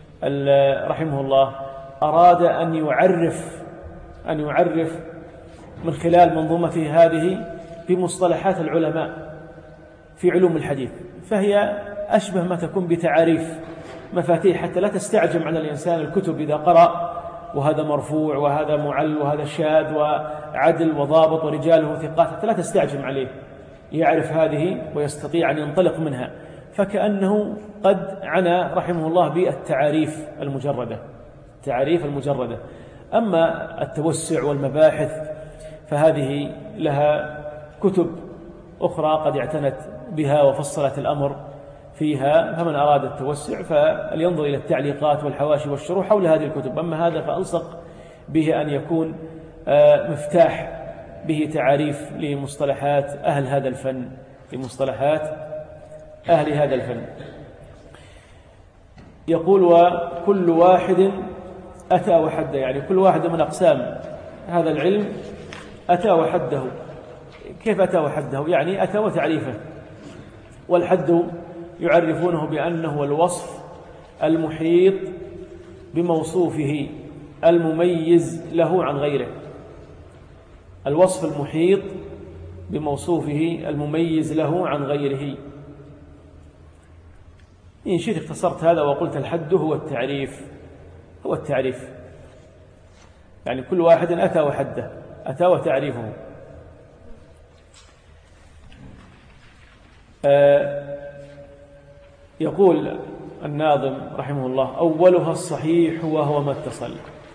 S1: رحمه الله أراد أن يعرف أن يعرف من خلال منظومته هذه بمصطلحات العلماء في علوم الحديث، فهي أشبه ما تكون بتعاريف مفاتيح، حتى لا تستعجم على الإنسان الكتب إذا قرأ وهذا مرفوع وهذا معل وهذا شاذ وعدل وضابط ورجاله ثقات، حتى لا تستعجم عليه، يعرف هذه ويستطيع أن ينطلق منها. فكأنه قد عنى رحمه الله بالتعاريف المجردة التعاريف المجردة. أما التوسع والمباحث فهذه لها كتب أخرى قد اعتنت بها وفصلت الأمر فيها، فمن أراد التوسع فلينظر إلى التعليقات والحواشي والشروح حول هذه الكتب. أما هذا فألصق به أن يكون مفتاح به تعاريف لمصطلحات أهل هذا الفن، لمصطلحات أهل هذا الفن. يقول: وكل واحد أتى وحده، يعني كل واحد من أقسام هذا العلم أتى وحده. كيف أتى وحده؟ يعني أتى وتعريفه. والحد يعرفونه بأنه الوصف المحيط بموصوفه المميز له عن غيره. الوصف المحيط بموصوفه المميز له عن غيره. إن شئت اختصرت هذا وقلت الحد هو التعريف، هو التعريف، يعني كل واحد أتى وحده، أتى وتعريفه. آه يقول الناظم رحمه الله: أولها الصحيح وهو ما اتصل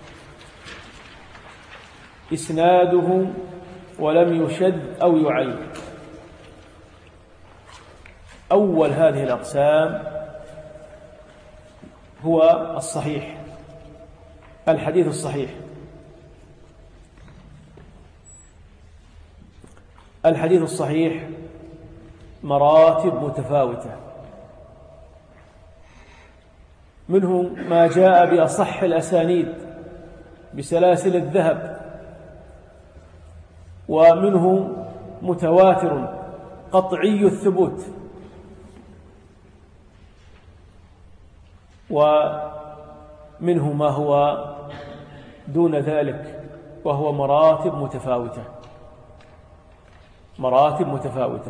S1: إسناده ولم يشد أو يعل. أول هذه الأقسام هو الصحيح، الحديث الصحيح. الحديث الصحيح مراتب متفاوتة، منه ما جاء بأصح الأسانيد بسلاسل الذهب، ومنه متواتر قطعي الثبوت، ومنه ما هو دون ذلك وهو مراتب متفاوتة، مراتب متفاوتة.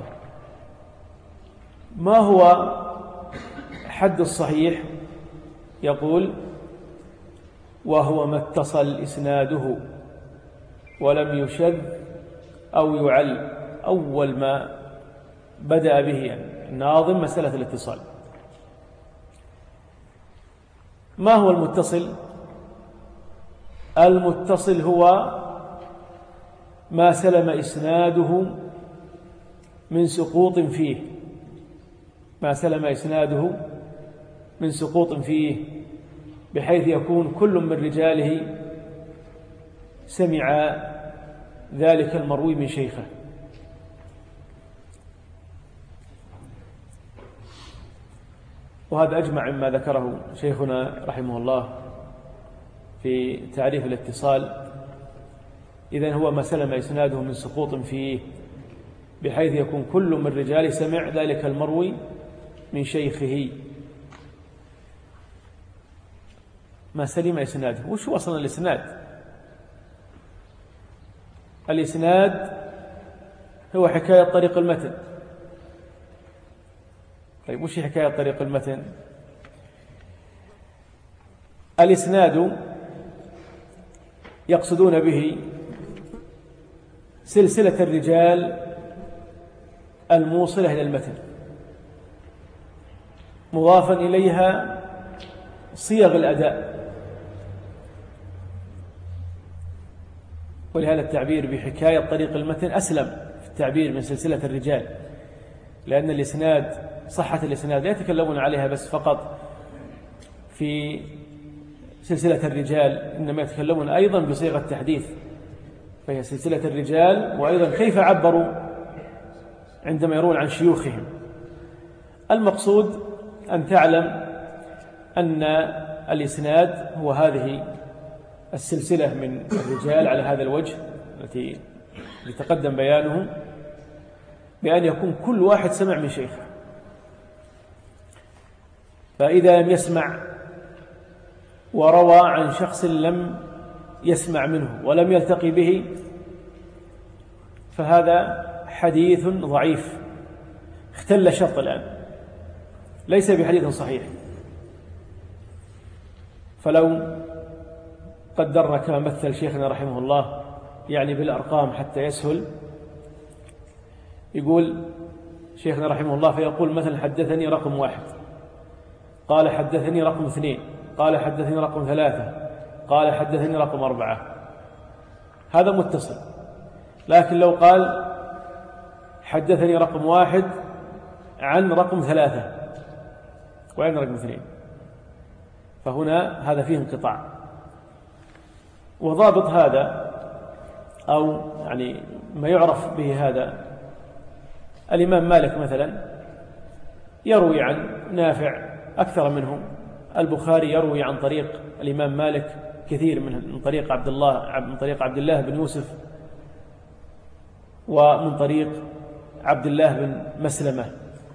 S1: ما هو حد الصحيح؟ يقول: وهو ما اتصل إسناده ولم يشذ أو يعل. أول ما بدأ به الناظم مسألة الاتصال. ما هو المتصل؟ المتصل هو ما سلم إسناده من سقوط فيه، ما سلم إسناده من سقوط فيه، بحيث يكون كل من رجاله سمع ذلك المروي من شيخه. وهذا أجمع مما ذكره شيخنا رحمه الله في تعريف الاتصال. إذن هو ما سلم إسناده من سقوط فيه، بحيث يكون كل من رجاله سمع ذلك المروي من شيخه. ما سلم إسناده. وش هو أصلا الإسناد؟ الإسناد هو حكاية طريق المتن. طيب وش حكاية طريق المتن؟ الإسناد يقصدون به سلسلة الرجال الموصلة إلى المتن، مضافا إليها صيغ الأداء. ولهذا التعبير بحكاية طريق المتن أسلم في التعبير من سلسلة الرجال، لأن الإسناد، صحة الإسناد لا يتكلمون عليها بس فقط في سلسلة الرجال، إنما يتكلمون أيضا بصيغة التحديث، فهي سلسلة الرجال، وأيضا كيف عبروا عندما يرون عن شيوخهم. المقصود أن تعلم أن الإسناد هو هذه السلسلة من الرجال على هذا الوجه التي يتقدم بيانه، بأن يكون كل واحد سمع من شيخه. فإذا لم يسمع وروى عن شخص لم يسمع منه ولم يلتقي به، فهذا حديث ضعيف اختل شرط الآن، ليس بحديث صحيح. فلو قدرنا كما مثل شيخنا رحمه الله يعني بالأرقام حتى يسهل، يقول شيخنا رحمه الله فيقول مثلا: حدثني رقم واحد، قال حدثني رقم اثنين، قال حدثني رقم ثلاثة، قال حدثني رقم أربعة. هذا متصل. لكن لو قال حدثني رقم واحد عن رقم ثلاثة، وين رقم اثنين؟ فهنا هذا فيه انقطاع. وضابط هذا أو يعني ما يعرف به هذا، الإمام مالك مثلا يروي عن نافع أكثر منه، البخاري يروي عن طريق الإمام مالك كثير من طريق عبد الله من طريق عبد الله بن يوسف، ومن طريق عبد الله بن مسلمة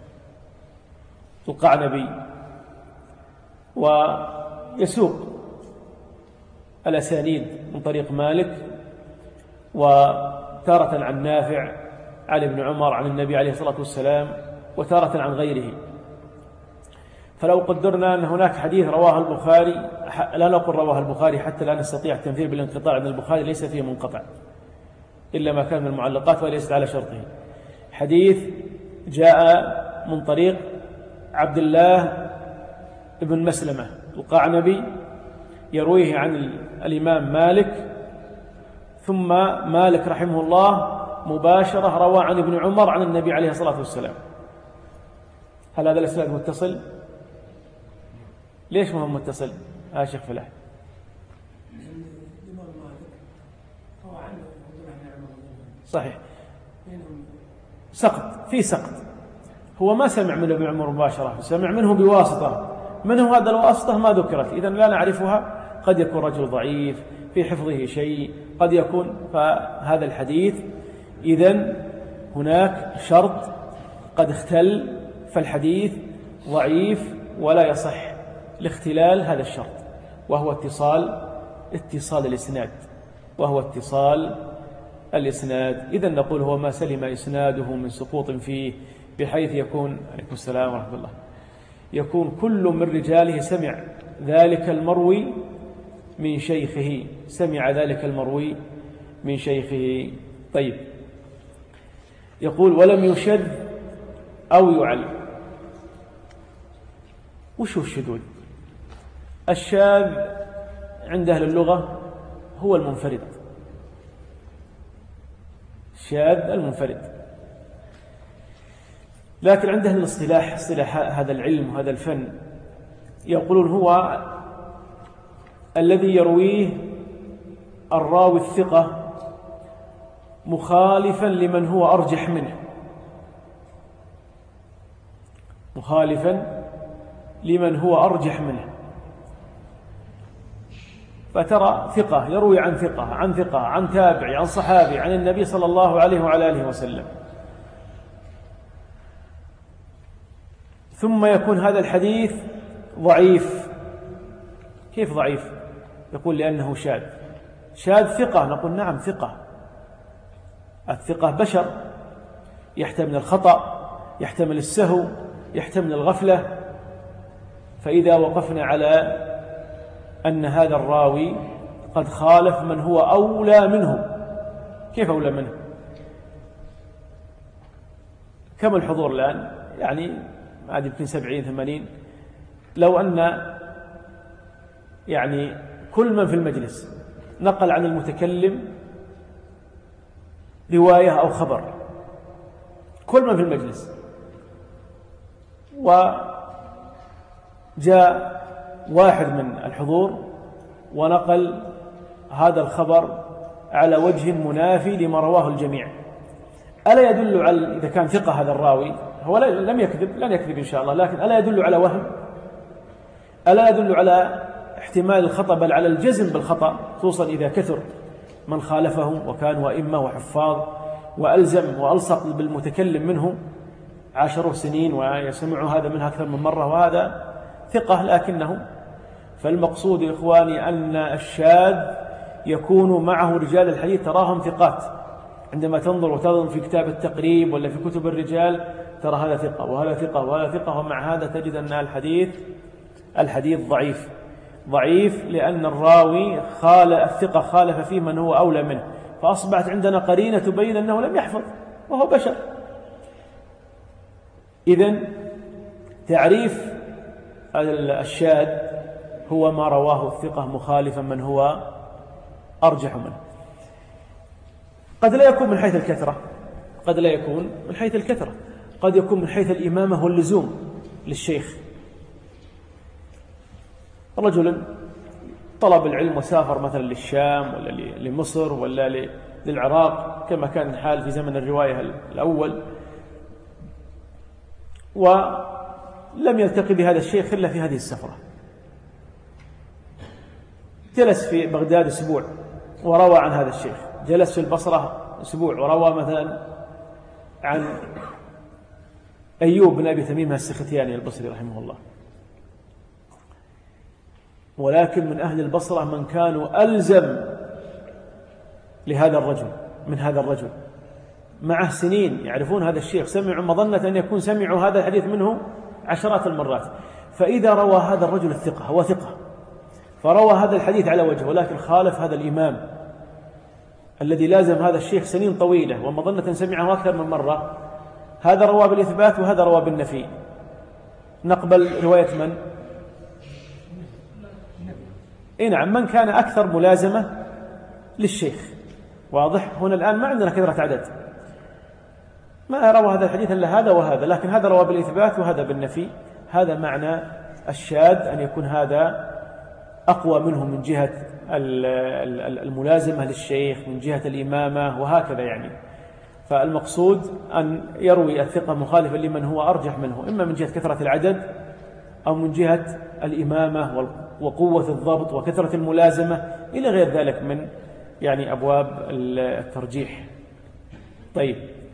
S1: القعنبي، ويسوق الأسانيد من طريق مالك، وتارة عن نافع عن ابن عمر عن النبي عليه الصلاة والسلام، وتارة عن غيره. فلو قدرنا أن هناك حديث رواه البخاري، لا نقول رواه البخاري حتى لا نستطيع التنفير بالانقطاع، أن البخاري ليس فيه منقطع إلا ما كان من المعلقات وليست على شرطه. حديث جاء من طريق عبد الله بن مسلمة القعنبي يرويه عن الإمام مالك، ثم مالك رحمه الله مباشرة روى عن ابن عمر عن النبي عليه الصلاة والسلام. هل هذا الإسناد متصل؟ ليش ما هو متصل؟ ها شيخ فلاح. صحيح، سقط في سقط، هو ما سمع من ابن عمر مباشرة، سمع منه بواسطة، منه هذا الواسطة ما ذكرت، إذن لا نعرفها. قد يكون رجل ضعيف في حفظه شيء، قد يكون فهذا الحديث إذن هناك شرط قد اختل، فالحديث ضعيف ولا يصح لاختلال هذا الشرط، وهو اتصال اتصال الإسناد وهو اتصال الإسناد. إذن نقول هو ما سلم إسناده من سقوط فيه، بحيث يكون عليكم السلام ورحمة الله يكون كل من رجاله سمع ذلك المروي من شيخه، سمع ذلك المروي من شيخه. طيب، يقول ولم يشذ أو يعل. وش هو الشذوذ؟ الشاذ عند أهل اللغة هو المنفرد، الشاذ المنفرد. لكن عند أهل الاصطلاح، اصطلاح هذا العلم وهذا الفن، يقولون هو الذي يرويه الراوي الثقة مخالفا لمن هو أرجح منه، مخالفا لمن هو أرجح منه. فترى ثقة يروي عن ثقة عن ثقة عن تابعي عن صحابي عن النبي صلى الله عليه وعلى آله وسلم، ثم يكون هذا الحديث ضعيف. كيف ضعيف؟ يقول لأنه شاذ. شاذ ثقة، نقول نعم ثقة، الثقة بشر، يحتمل الخطأ، يحتمل السهو، يحتمل الغفلة. فإذا وقفنا على أن هذا الراوي قد خالف من هو أولى منه، كيف أولى منه؟ كم الحضور الآن؟ يعني عاد يمكن سبعين ثمانين. لو أن يعني كل من في المجلس نقل عن المتكلم رواية أو خبر، كل من في المجلس، وجاء واحد من الحضور ونقل هذا الخبر على وجه منافي لما رواه الجميع، ألا يدل على، إذا كان ثقة هذا الراوي، هو لم يكذب، لن يكذب إن شاء الله، لكن ألا يدل على وهم؟ ألا يدل على احتمال الخطأ، بل على الجزم بالخطأ، خصوصا إذا كثر من خالفهم وكانوا أئمة وحفاظ، وألزم وألصق بالمتكلم منه عشر سنين ويسمع هذا منها أكثر من مرة، وهذا ثقة لكنه. فالمقصود يا إخواني أن الشاذ يكون معه رجال الحديث تراهم ثقات، عندما تنظر وتنظر في كتاب التقريب ولا في كتب الرجال ترى هذا ثقة وهذا ثقة وهذا ثقة، ومع هذا تجد أن الحديث الحديث ضعيف. ضعيف لأن الراوي خال الثقة خالف فيه من هو أولى منه، فأصبحت عندنا قرينة تبين أنه لم يحفظ وهو بشر. إذن تعريف الشاذ هو ما رواه الثقة مخالفا من هو أرجح منه. قد لا يكون من حيث الكثرة، قد لا يكون من حيث الكثرة، قد يكون من حيث الإمامة واللزوم للشيخ، رجل طلب العلم وسافر مثلا للشام ولا لمصر ولا للعراق كما كان الحال في زمن الرواية الأول، ولم يلتقي بهذا الشيخ إلا في هذه السفرة. جلس في بغداد أسبوع وروى عن هذا الشيخ، جلس في البصرة أسبوع وروى مثلا عن أيوب بن أبي تميم السختياني البصري رحمه الله. ولكن من أهل البصرة من كانوا ألزم لهذا الرجل من هذا الرجل، معه سنين يعرفون هذا الشيخ، سمعوا مظنة أن يكون سمعوا هذا الحديث منه عشرات المرات. فإذا روى هذا الرجل الثقة، هو ثقة، فروى هذا الحديث على وجهه، ولكن خالف هذا الإمام الذي لازم هذا الشيخ سنين طويلة ومظنة سمعه أكثر من مرة، هذا روى بالإثبات وهذا روى بالنفي، نقبل رواية من؟ إيه نعم، من كان أكثر ملازمة للشيخ. واضح؟ هنا الآن ما عندنا كثرة عدد، ما روى هذا الحديث إلا هذا وهذا، لكن هذا روى بالإثبات وهذا بالنفي. هذا معنى الشاذ، أن يكون هذا أقوى منه من جهة الملازمة للشيخ، من جهة الإمامة، وهكذا يعني. فالمقصود أن يروي الثقة مخالفا لمن هو أرجح منه، إما من جهة كثرة العدد أو من جهة الإمامة وقوة الضبط وكثرة الملازمة إلى غير ذلك من يعني أبواب الترجيح. طيب،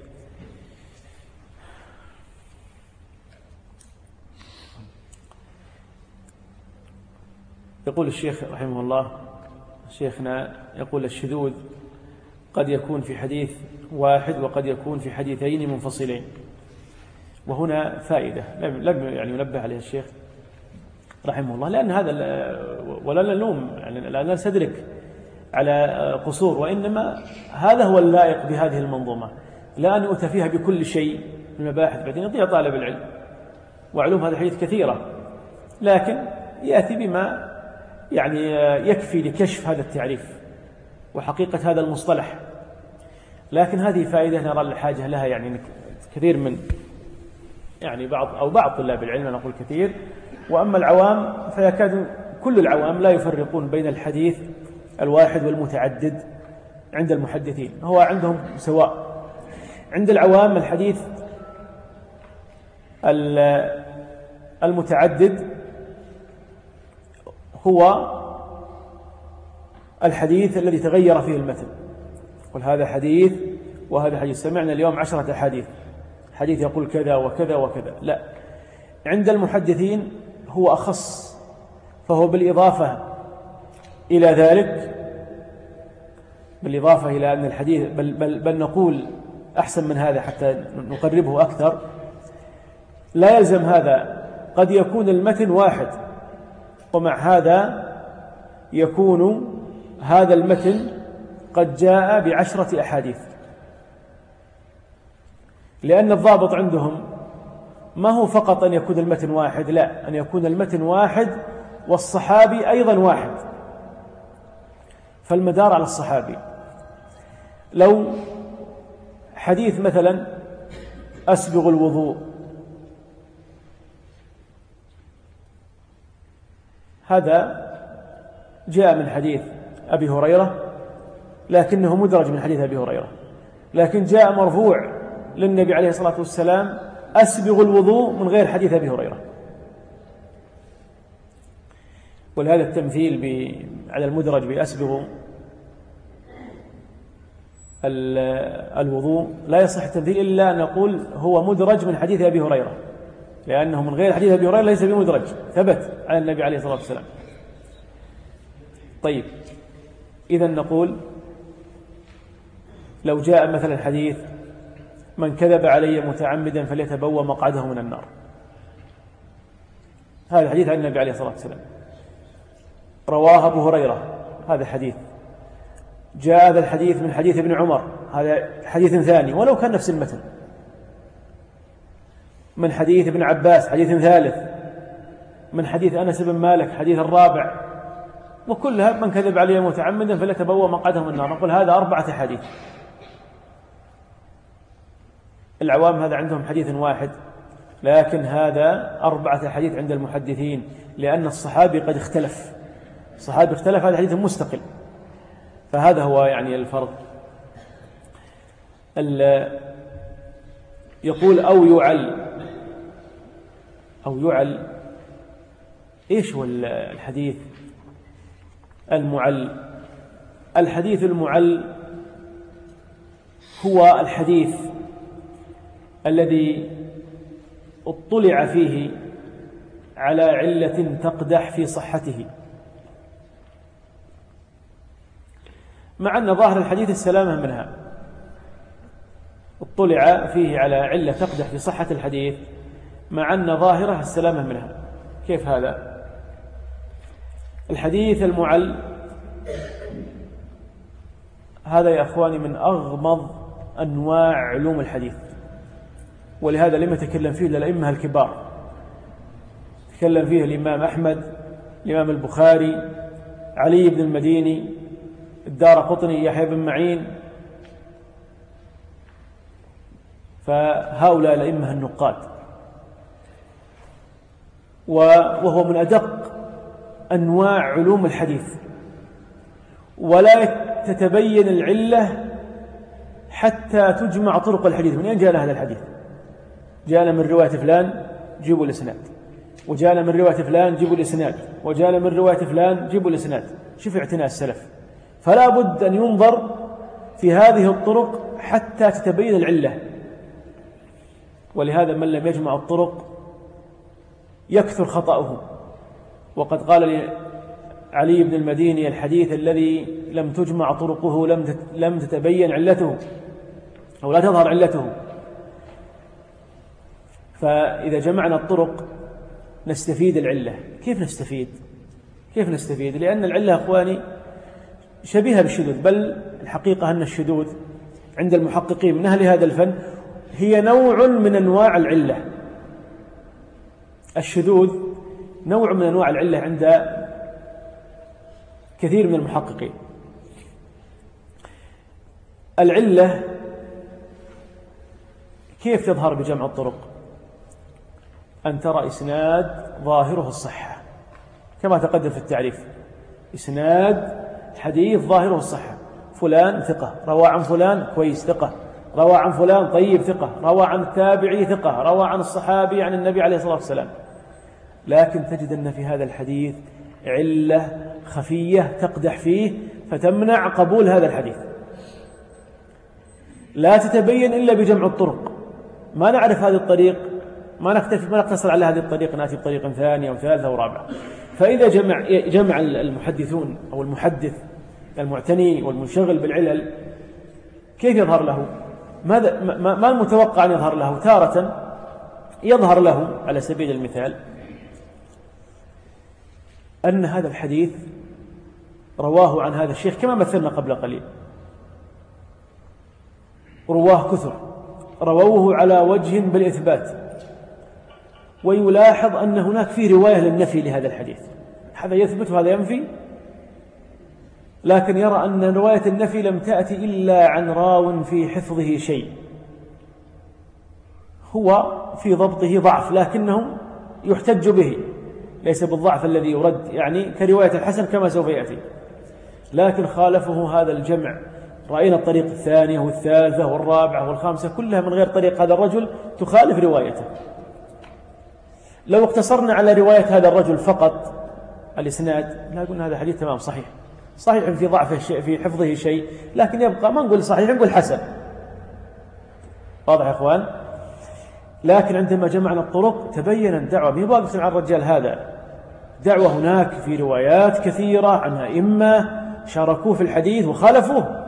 S1: يقول الشيخ رحمه الله، شيخنا يقول الشذوذ قد يكون في حديث واحد وقد يكون في حديثين منفصلين. وهنا فائدة لم يعني ينبه عليها الشيخ رحمه الله، لأن هذا ولا نلوم يعني لا نستدرك على قصور، وإنما هذا هو اللائق بهذه المنظومة، لا أن يؤتى فيها بكل شيء من المباحث بعدين يضيع طالب العلم. وعلوم هذا الحديث كثيرة، لكن يأتي بما يعني يكفي لكشف هذا التعريف وحقيقة هذا المصطلح. لكن هذه فائدة نرى الحاجة لها، يعني كثير من يعني بعض أو بعض طلاب العلم، نقول كثير، وأما العوام فيكاد كل العوام لا يفرقون بين الحديث الواحد والمتعدد عند المحدثين، هو عندهم سواء. عند العوام الحديث المتعدد هو الحديث الذي تغير فيه المتن، قل هذا حديث وهذا حديث، سمعنا اليوم عشرة أحاديث، حديث يقول كذا وكذا وكذا. لا، عند المحدثين هو أخص، فهو بالإضافة إلى ذلك، بالإضافة إلى أن الحديث بل, بل, بل نقول أحسن من هذا حتى نقربه أكثر، لا يلزم هذا، قد يكون المتن واحد ومع هذا يكون هذا المتن قد جاء بعشرة أحاديث، لأن الضابط عندهم ما هو فقط أن يكون المتن واحد، لا، أن يكون المتن واحد والصحابي أيضا واحد، فالمدار على الصحابي. لو حديث مثلا أسبغ الوضوء، هذا جاء من حديث أبي هريرة لكنه مدرج من حديث أبي هريرة، لكن جاء مرفوع للنبي عليه الصلاة والسلام أسبغ الوضوء من غير حديث أبي هريرة. ولهذا التمثيل على المدرج بأسبغ الوضوء لا يصح التمثيل إلا أن نقول هو مدرج من حديث أبي هريرة، لأنه من غير حديث أبي هريرة ليس بمدرج، ثبت على النبي عليه الصلاة والسلام. طيب، إذن نقول لو جاء مثلا حديث من كذب علي متعمدا فليتبوأ مقعده من النار، هذا حديث عن النبي عليه الصلاة والسلام، رواه أبو هريرة، هذا حديث. جاء هذا الحديث من حديث ابن عمر، هذا حديث ثاني ولو كان نفس المتن. من حديث ابن عباس حديث ثالث. من حديث أنس بن مالك حديث الرابع. وكلها من كذب علي متعمدا فليتبوأ مقعده من النار، نقول هذا أربعة حديث. العوام هذا عندهم حديث واحد لكن هذا أربعة حديث عند المحدثين، لأن الصحابي قد اختلف، الصحابي اختلف، هذا حديث مستقل، فهذا هو يعني الفرق. يقول أو يعل، أو يعل، إيش هو الحديث المعل؟ الحديث المعل هو الحديث الذي اطلع فيه على علة تقدح في صحته، مع أن ظاهر الحديث السلامة منها، اطلع فيه على علة تقدح في صحة الحديث مع أن ظاهره السلامة منها. كيف هذا؟ الحديث المعل هذا يا أخواني من أغمض أنواع علوم الحديث، ولهذا لم يتكلم فيه إلا الأئمة الكبار، تكلم فيه الإمام أحمد، الإمام البخاري، علي بن المديني، الدارقطني، يحيى بن معين، فهؤلاء الأئمة النقاد، وهو من أدق أنواع علوم الحديث، ولا تتبين العلة حتى تجمع طرق الحديث. من أين جاءنا هذا الحديث؟ جاءنا من رواية فلان، جيبوا الإسناد، وجاءنا من رواية فلان، جيبوا الإسناد، وجاءنا من رواية فلان، جيبوا الإسناد. شوف اعتناء السلف، فلا بد أن ينظر في هذه الطرق حتى تتبين العلة. ولهذا من لم يجمع الطرق يكثر خطأه. وقد قال لي علي بن المديني: الحديث الذي لم تجمع طرقه لم تتبين علته أو لا تظهر علته. فإذا جمعنا الطرق نستفيد العلة. كيف نستفيد؟ كيف نستفيد؟ لأن العلة أخواني شبيهة بالشذوذ، بل الحقيقة أن الشذوذ عند المحققين من أهل هذا الفن هي نوع من أنواع العلة. الشذوذ نوع من أنواع العلة عند كثير من المحققين. العلة كيف تظهر بجمع الطرق؟ أن ترى إسناد ظاهره الصحة كما تقدم في التعريف، إسناد حديث ظاهره الصحة، فلان ثقة روى عن فلان كويس ثقة، روى عن فلان طيب ثقة، روى عن التابعي ثقة، روى عن الصحابي عن النبي عليه الصلاة والسلام. لكن تجد أن في هذا الحديث علة خفية تقدح فيه فتمنع قبول هذا الحديث، لا تتبين إلا بجمع الطرق. ما نعرف هذه الطريق، ما نكتفي ما نقتصر على هذه الطريق، نأتي بطريق ثانية وثالثة ورابعة. فإذا جمع جمع المحدثون أو المحدث المعتني والمنشغل بالعلل كيف يظهر له؟ ماذا ما المتوقع أن يظهر له؟ تارة يظهر له على سبيل المثال أن هذا الحديث رواه عن هذا الشيخ كما مثلنا قبل قليل، رواه كثر رووه على وجه بالإثبات، ويلاحظ أن هناك في رواية للنفي لهذا الحديث، هذا يثبت وهذا ينفي، لكن يرى أن رواية النفي لم تأتي إلا عن راو في حفظه شيء، هو في ضبطه ضعف لكنه يحتج به، ليس بالضعف الذي يرد يعني كرواية الحسن كما سوف يأتي، لكن خالفه هذا الجمع. رأينا الطريق الثانية والثالثة والرابعة والخامسة كلها من غير طريق هذا الرجل تخالف روايته. لو اقتصرنا على رواية هذا الرجل فقط الإسناد لا قلنا هذا حديث تمام صحيح، صحيح في ضعفه في حفظه شيء، لكن يبقى ما نقول صحيح نقول حسن. واضح يا أخوان؟ لكن عندما جمعنا الطرق تبين الدعوة به واقف على الرجال هذا، دعوة هناك في روايات كثيرة عن أئمة شاركوه في الحديث وخالفوه،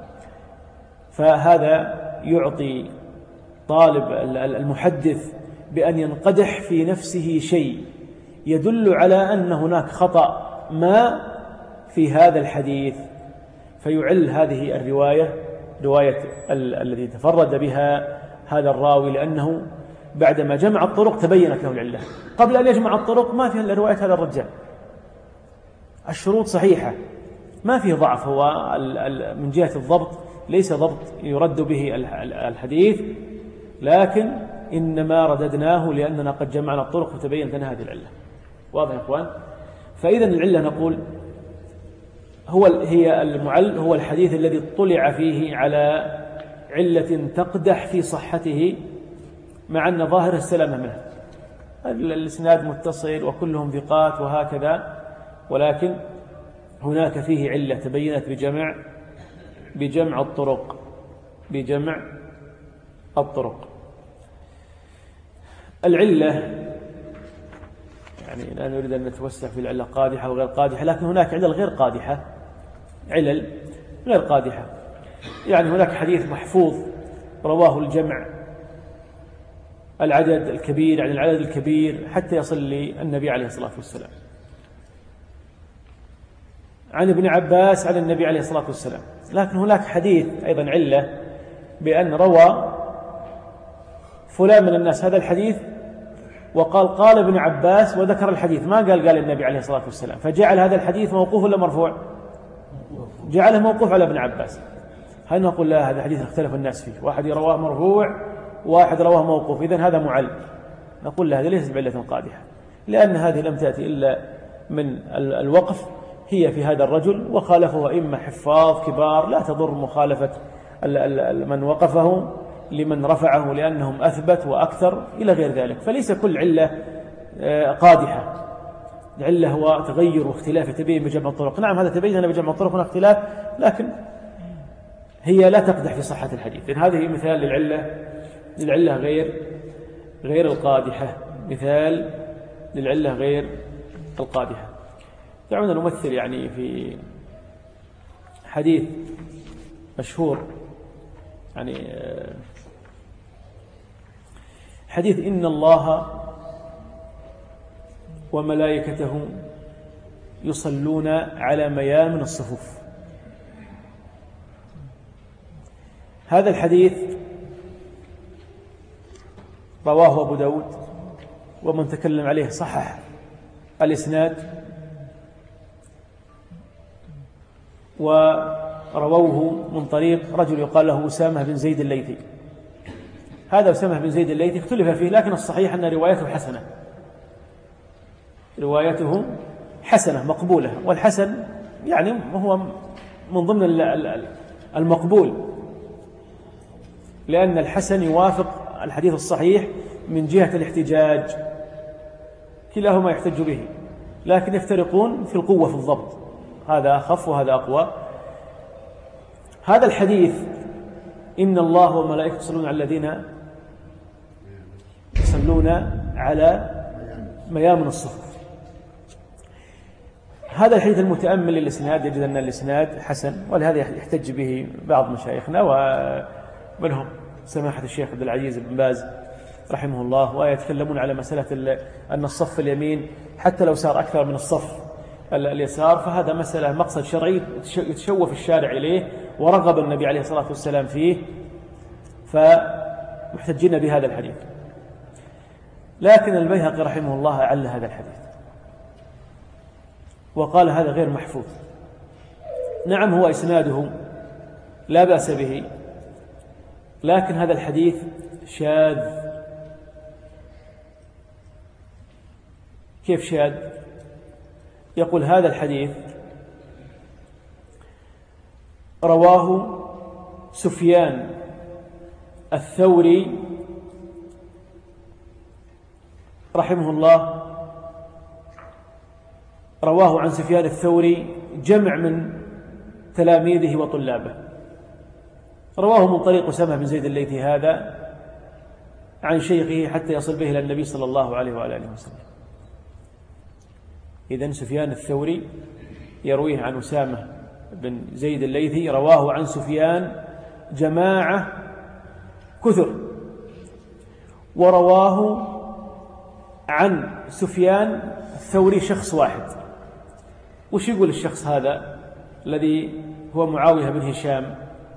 S1: فهذا يعطي طالب المحدث بأن ينقدح في نفسه شيء يدل على أن هناك خطأ ما في هذا الحديث، فيعل هذه الرواية رواية الذي تفرد بها هذا الراوي، لأنه بعدما جمع الطرق تبينت له العلة. قبل أن يجمع الطرق ما فيها إلا رواية هذا الرجال، الشروط صحيحة، ما فيه ضعف، هو من جهة الضبط ليس ضبط يرد به الحديث، لكن إنما رددناه لأننا قد جمعنا الطرق وتبينت لنا هذه العلة. واضح يا إخوان؟ فإذا العلة نقول هو هي المعل هو الحديث الذي اطلع فيه على علة تقدح في صحته مع أن ظاهر السلامة منه، الإسناد متصل وكلهم ثقات وهكذا، ولكن هناك فيه علة تبينت بجمع بجمع الطرق بجمع الطرق. العلة يعني لا نريد أن نتوسع في العلة قادحة وغير قادحة، لكن هناك علل غير قادحة، علل غير قادحة. يعني هناك حديث محفوظ رواه الجمع العدد الكبير، يعني العدد الكبير حتى يصل للنبي عليه الصلاة والسلام، عن ابن عباس عن النبي عليه الصلاة والسلام. لكن هناك حديث أيضا علة بأن روى فلان من الناس هذا الحديث وقال قال ابن عباس وذكر الحديث، ما قال قال النبي عليه الصلاة والسلام، فجعل هذا الحديث موقوف ولا مرفوع؟ جعله موقوف على ابن عباس. هل نقول لا هذا حديث اختلف الناس فيه، واحد رواه مرفوع واحد رواه موقوف، إذن هذا معل؟ نقول لا، هذا ليس بعلة قادحة، لأن هذه لم تأتي إلا من الوقف هي في هذا الرجل، وخالفه أئمة حفاظ كبار، لا تضر مخالفة من وقفه لمن رفعه لأنهم أثبت وأكثر إلى غير ذلك. فليس كل علة قادحة، العلة هو تغير واختلاف يتبين بجمع الطرق. نعم هذا تبين بجمع الطرق هناك اختلاف، لكن هي لا تقدح في صحة الحديث. إن هذه مثال للعلة للعلة غير غير القادحة، مثال للعلة غير القادحة. دعونا نمثل يعني في حديث مشهور، يعني حديث إن الله وملائكته يصلون على ميامن الصفوف. هذا الحديث رواه أبو داود، ومن تكلم عليه صحح الإسناد، ورووه من طريق رجل يقال له أسامة بن زيد الليثي. هذا أسامة بن زيد الليثي اختلف فيه، لكن الصحيح أن روايته حسنة، روايته حسنة مقبولة، والحسن يعني هو من ضمن المقبول، لأن الحسن يوافق الحديث الصحيح من جهة الاحتجاج، كلاهما يحتج به، لكن يفترقون في القوة في الضبط، هذا أخف وهذا أقوى. هذا الحديث إن الله وملائكته يصلون على الذين يصلون على ميامن الصفوف. هذا الحديث المتأمل للإسناد يجد أن الإسناد حسن، ولهذا يحتج به بعض مشايخنا ومنهم سماحة الشيخ عبد العزيز بن باز رحمه الله، ويتكلمون على مسألة أن الصف اليمين حتى لو صار أكثر من الصف اليسار فهذا مسألة مقصد شرعي يتشوف الشارع إليه ورغب النبي عليه الصلاة والسلام فيه، فمحتجين بهذا الحديث. لكن البيهقي رحمه الله أعل هذا الحديث وقال هذا غير محفوظ. نعم هو إسناده لا بأس به، لكن هذا الحديث شاذ. كيف شاذ؟ يقول هذا الحديث رواه سفيان الثوري رحمه الله، رواه عن سفيان الثوري جمع من تلاميذه وطلابه، رواه من طريق أسامة بن زيد الليثي هذا عن شيخه حتى يصل به إلى النبي صلى الله عليه وآله وسلم. إذن سفيان الثوري يرويه عن أسامة بن زيد الليثي، رواه عن سفيان جماعة كثر، ورواه عن سفيان الثوري شخص واحد. وش يقول الشخص هذا الذي هو معاوية بن هشام؟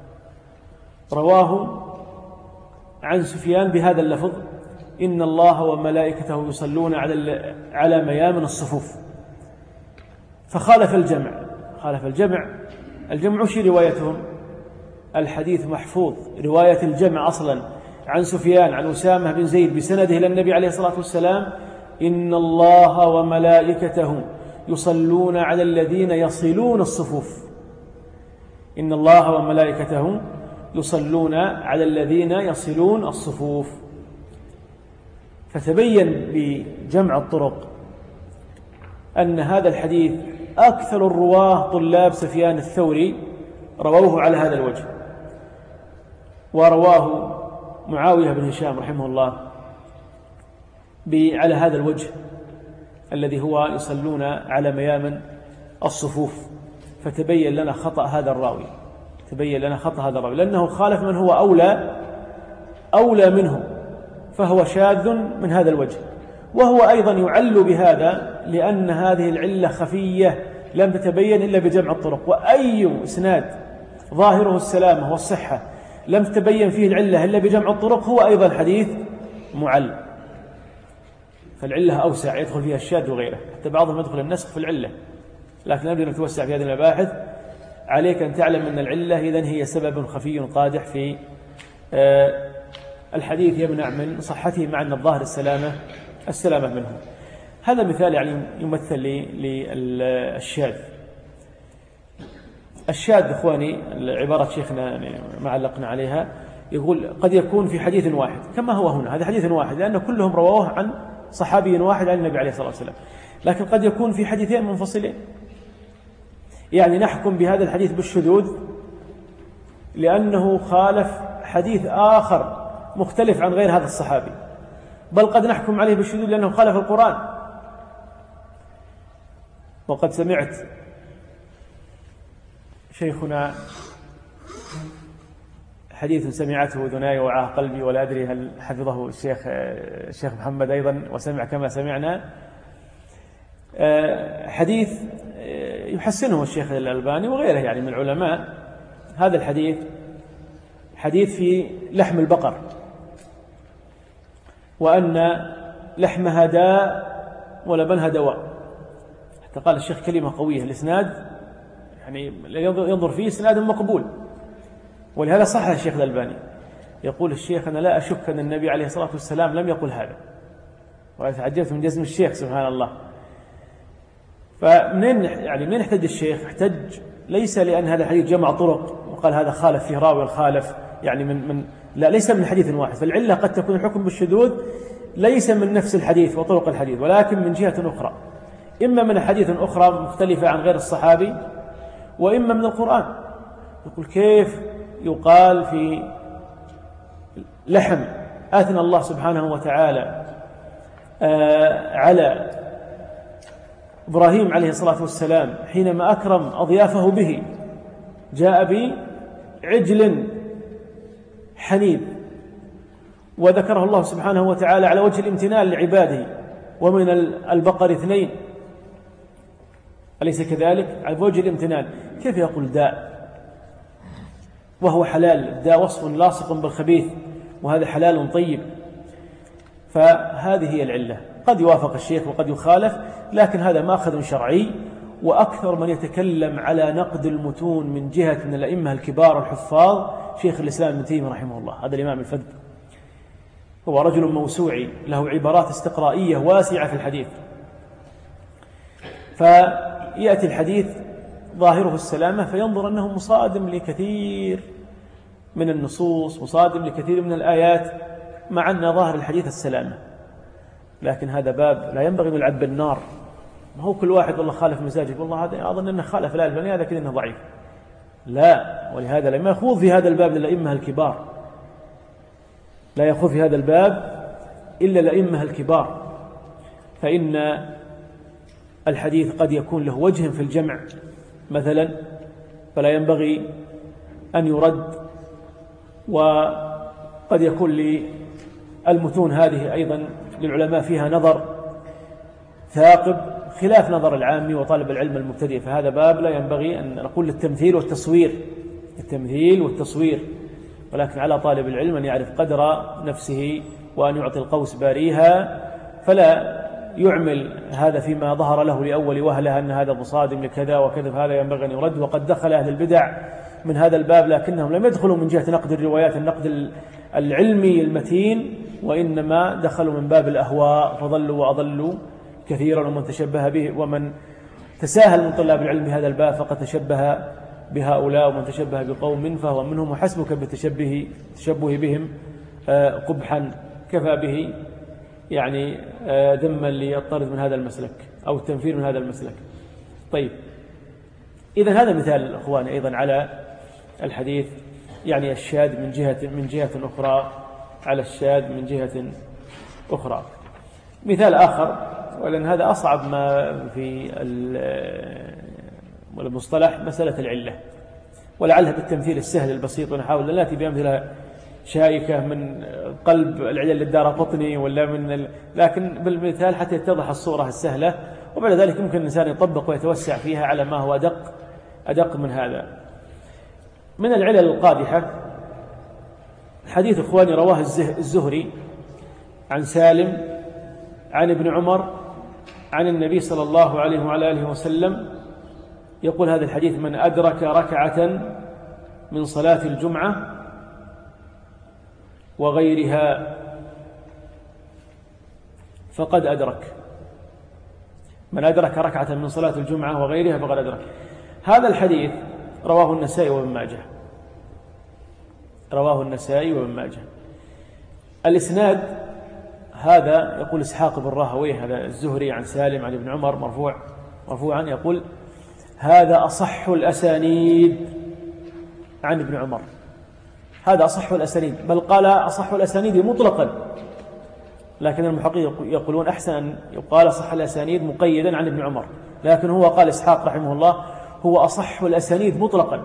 S1: رواه عن سفيان بهذا اللفظ إن الله وملائكته يصلون على على ميامن الصفوف، فخالف الجمع. خالف الجمع الجمع وش روايتهم؟ الحديث محفوظ، رواية الجمع أصلا عن سفيان عن أسامة بن زيد بسنده إلى النبي عليه الصلاة والسلام: إن الله وملائكته يصلون على الذين يصلون الصفوف. إن الله وملائكته يصلون على الذين يصلون الصفوف. فتبين بجمع الطرق أن هذا الحديث أكثر الرواه طلاب سفيان الثوري رووه على هذا الوجه، ورواه معاوية بن هشام رحمه الله على هذا الوجه الذي هو يصلون على ميامن الصفوف. فتبين لنا خطأ هذا الراوي، تبين لنا خطأ هذا الراوي لأنه خالف من هو أولى أولى منه، فهو شاذ من هذا الوجه. وهو أيضا يعل بهذا لأن هذه العلة خفية لم تتبين إلا بجمع الطرق، وأي إسناد ظاهره السلامة والصحة لم تتبين فيه العلة إلا بجمع الطرق هو أيضا حديث معل. فالعلة أوسع، يدخل فيها الشاذ وغيره، حتى بعضهم يدخل النسخ في العلة، لكن قبل أن نتوسع في هذه المباحث عليك أن تعلم أن العلة إذن هي سبب خفي قادح في الحديث يمنع من صحته، مع أن الظاهر السلامة السلامة منه. هذا مثال يعني يمثل للشاذ. الشاذ إخواني عبارة شيخنا يعني ما علقنا عليها، يقول قد يكون في حديث واحد كما هو هنا، هذا حديث واحد لأن كلهم رواه عن صحابي واحد عن النبي عليه الصلاة والسلام، لكن قد يكون في حديثين منفصلين. يعني نحكم بهذا الحديث بالشذوذ لأنه خالف حديث آخر مختلف عن غير هذا الصحابي، بل قد نحكم عليه بالشذوذ لأنه خالف القرآن. وقد سمعت شيخنا حديث سمعته أذناي ووعاه قلبي ولا أدري هل حفظه الشيخ الشيخ محمد أيضا وسمع كما سمعنا، حديث يحسنه الشيخ الألباني وغيره يعني من العلماء. هذا الحديث حديث في لحم البقر، وأن لحمها داء ولبنها دواء، حتى قال الشيخ كلمة قوية، الإسناد يعني ينظر فيه إسناد مقبول، ولهذا صحح الشيخ الألباني. يقول الشيخ: أنا لا أشك أن النبي عليه الصلاة والسلام لم يقل هذا، وتعجبت من جزم الشيخ سبحان الله. فمنين يعني منين احتج الشيخ؟ احتج ليس لأن هذا الحديث جمع طرق وقال هذا خالف فيه راوي الخالف يعني من من لا ليس من حديث واحد، فالعلة قد تكون الحكم بالشذوذ ليس من نفس الحديث وطرق الحديث، ولكن من جهة أخرى، إما من حديث أخرى مختلفة عن غير الصحابي، وإما من القرآن. يقول كيف يقال في لحم آثنى الله سبحانه وتعالى آه على إبراهيم عليه الصلاة والسلام حينما أكرم أضيافه به، جاء بعجل حنيذ وذكره الله سبحانه وتعالى على وجه الامتنان لعباده، ومن البقر اثنين، أليس كذلك؟ على وجه الامتنان. كيف يقول داء وهو حلال؟ الداء وصف لاصق بالخبيث، وهذا حلال طيب. فهذه هي العلة. قد يوافق الشيخ وقد يخالف، لكن هذا ماخذ شرعي. وأكثر من يتكلم على نقد المتون من جهة من الأئمة الكبار الحفاظ شيخ الإسلام ابن تيمية رحمه الله، هذا الإمام الفذ، هو رجل موسوعي له عبارات استقرائية واسعة في الحديث. فيأتي الحديث ظاهره السلامة فينظر أنه مصادم لكثير من النصوص، مصادم لكثير من الآيات، مع أن ظاهر الحديث السلامة. لكن هذا باب لا ينبغي نلعب بالنار. ما هو كل واحد والله خالف مزاجك والله هذا أظن أنه خالف لا الفلاني هذا كذا أنه ضعيف، لا. ولهذا لما يخوض في هذا الباب للأئمة الكبار، لا يخوض في هذا الباب إلا الأئمة الكبار، فإن الحديث قد يكون له وجه في الجمع مثلا، فلا ينبغي أن يرد. وقد يكون للمتون هذه أيضا للعلماء فيها نظر ثاقب خلاف نظر العامي وطالب العلم المبتدئ، فهذا باب لا ينبغي أن نقول للتمثيل والتصوير، التمثيل والتصوير، ولكن على طالب العلم أن يعرف قدر نفسه وأن يعطي القوس باريها، فلا يعمل هذا فيما ظهر له لأول وهلة أن هذا مصادم لكذا وكذا، فهذا ينبغي أن يرد. وقد دخل أهل البدع من هذا الباب، لكنهم لم يدخلوا من جهة نقد الروايات النقد العلمي المتين، وإنما دخلوا من باب الأهواء فضلوا وأضلوا كثيرا. ومن تشبه به ومن تساهل من طلاب العلم بهذا الباب فقد تشبه بهؤلاء، ومن تشبه بقوم فهو منهم، وحسبك بالتشبه تشبه بهم قبحا كفى به يعني ذما ليطرد من هذا المسلك أو التنفير من هذا المسلك. طيب، إذن هذا مثال أخواني أيضا على الحديث يعني الشاذ من جهة من جهة أخرى، على الشاذ من جهة أخرى. مثال آخر، ولأن هذا أصعب ما في المصطلح، مسألة العلة، ولعلها بالتمثيل السهل البسيط، ونحاول أن نأتي بأمثلة شائكة من قلب العلل للدارقطني ولا من ال... لكن بالمثال حتى يتضح الصورة السهلة، وبعد ذلك ممكن الإنسان يطبق ويتوسع فيها على ما هو أدق أدق من هذا. من العلل القادحة حديث إخواني رواه الزهري عن سالم عن ابن عمر عن النبي صلى الله عليه وعلى آله وسلم يقول هذا الحديث: من أدرك ركعة من صلاة الجمعة وغيرها فقد أدرك. من أدرك ركعة من صلاة الجمعة وغيرها فقد أدرك. هذا الحديث رواه النسائي وابن ماجه، رواه النسائي وابن ماجه. الإسناد هذا يقول إسحاق بن راهويه، هذا الزهري عن سالم عن ابن عمر مرفوع مرفوعا، يقول: هذا أصح الأسانيد عن ابن عمر. هذا أصح الأسانيد، بل قال أصح الأسانيد مطلقا، لكن المحققين يقولون أحسن أن يقال أصح الأسانيد مقيدا عن ابن عمر، لكن هو قال إسحاق رحمه الله هو أصح الأسانيد مطلقا.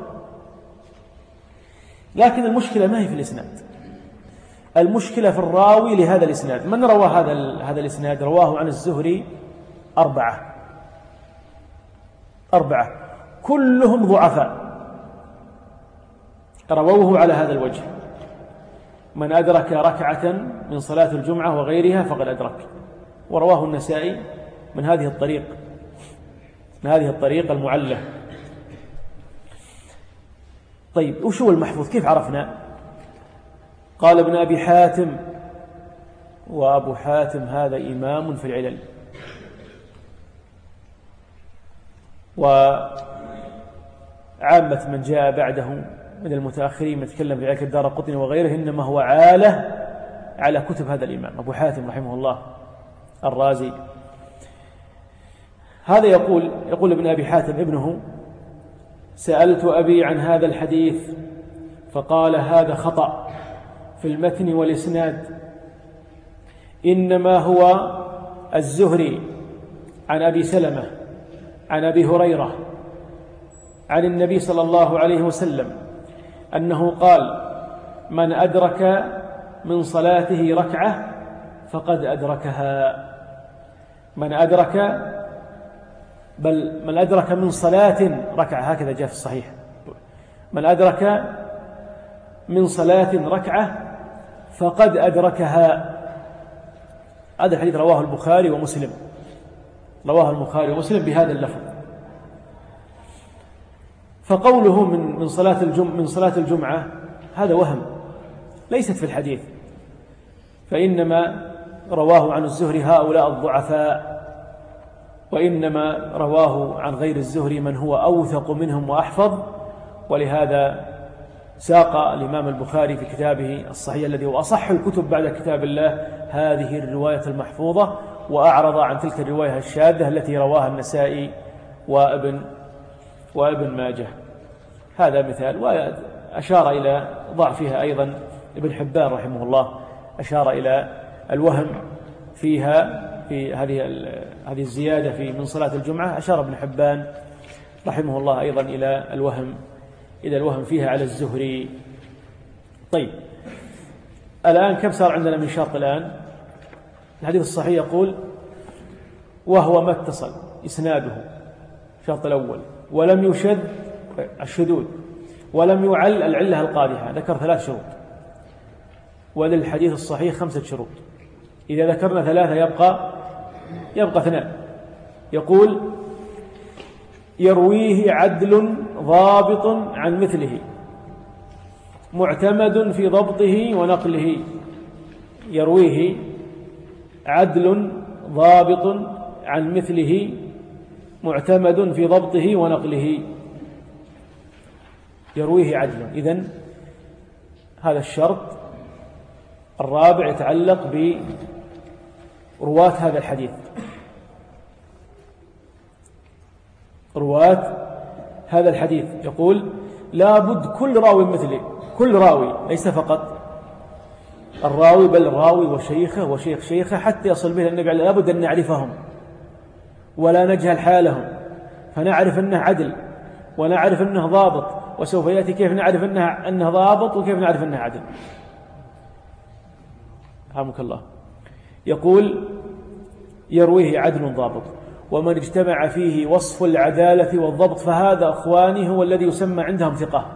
S1: لكن المشكلة ما هي في الإسناد، المشكلة في الراوي لهذا الإسناد. من روى هذا هذا الإسناد؟ رواه عن الزهري أربعة أربعة كلهم ضعفاء، رووه على هذا الوجه: من أدرك ركعة من صلاة الجمعة وغيرها فقد أدرك. ورواه النسائي من هذه الطريق من هذه الطريقة المعلة. طيب، وشو المحفوظ؟ كيف عرفنا؟ قال ابن أبي حاتم، وأبو حاتم هذا إمام في العلل، وعامة من جاء بعده من المتأخرين يتكلم في علل الدارقطني وغيره إنما هو عالة على كتب هذا الإمام أبو حاتم رحمه الله الرازي. هذا يقول يقول ابن أبي حاتم ابنه: سألت أبي عن هذا الحديث فقال: هذا خطأ في المتن والإسناد، إنما هو الزهري عن أبي سلمة عن أبي هريرة عن النبي صلى الله عليه وسلم أنه قال: من أدرك من صلاته ركعة فقد أدركها. من أدرك بل من أدرك من صلاة ركعة، هكذا جاء في الصحيح: من أدرك من صلاة ركعة فقد أدركها. هذا الحديث رواه البخاري ومسلم، رواه البخاري ومسلم بهذا اللفظ. فقوله من من صلاة الجمعة من صلاة الجمعة هذا وهم، ليست في الحديث، فإنما رواه عن الزهري هؤلاء الضعفاء، وإنما رواه عن غير الزهري من هو أوثق منهم وأحفظ. ولهذا ساق الإمام البخاري في كتابه الصحيح الذي هو أصح الكتب بعد كتاب الله هذه الرواية المحفوظة، وأعرض عن تلك الرواية الشاذة التي رواها النسائي وابن وابن ماجه. هذا مثال. وأشار إلى ضعفها أيضا ابن حبان رحمه الله، أشار إلى الوهم فيها في هذه هذه الزيادة في من صلاة الجمعة. أشار ابن حبان رحمه الله أيضا إلى الوهم إلى الوهم فيها على الزهري. طيب، الآن كم صار عندنا من شرط؟ الآن الحديث الصحيح يقول: وهو ما اتصل إسناده، الشرط الأول، ولم يشذ الشذوذ، ولم يعل العلة القادحة. ذكر ثلاث شروط، وللحديث الصحيح خمسة شروط. إذا ذكرنا ثلاثة يبقى يبقى اثنان. يقول: يرويه عدل ضابط عن مثله معتمد في ضبطه ونقله. يرويه عدل ضابط عن مثله معتمد في ضبطه ونقله. يرويه عدل. إذن هذا الشرط الرابع يتعلق برواة هذا الحديث. رواة هذا الحديث يقول لابد كل راوي مثله، كل راوي ليس فقط الراوي بل الراوي وشيخه وشيخ شيخه حتى يصل به النبي عليه. لابد أن نعرفهم ولا نجهل حالهم، فنعرف أنه عدل ونعرف أنه ضابط، وسوف يأتي كيف نعرف أنه, أنه ضابط وكيف نعرف أنه عدل. رحمك الله. يقول يرويه عدل ضابط ومن اجتمع فيه وصف العدالة والضبط فهذا أخواني هو الذي يسمى عندهم ثقة.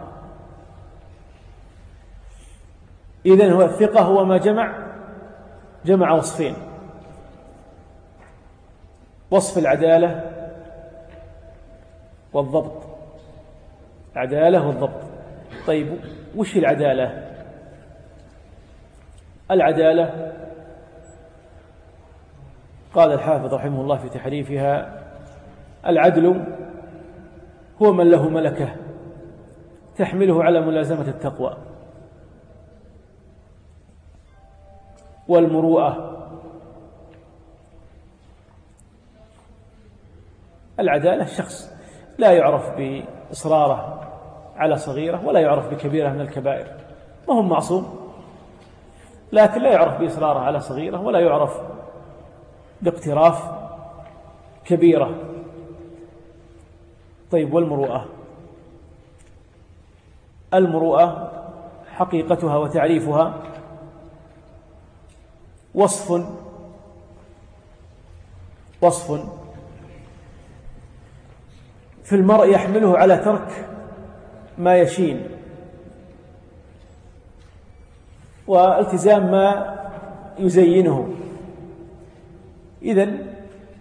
S1: إذن هو الثقة هو ما جمع جمع وصفين: وصف العدالة والضبط. عدالة والضبط. طيب وش العدالة؟ العدالة قال الحافظ رحمه الله في تحريفها: العدل هو من له ملكة تحمله على ملازمة التقوى والمروءة. العدالة شخص لا يعرف بإصراره على صغيرة ولا يعرف بكبيرة من الكبائر، ما هو معصوم، لكن لا يعرف بإصراره على صغيرة ولا يعرف باقتراف كبيرة. طيب والمروءة؟ المروءة حقيقتها وتعريفها وصف وصف في المرء يحمله على ترك ما يشين والتزام ما يزينه. إذن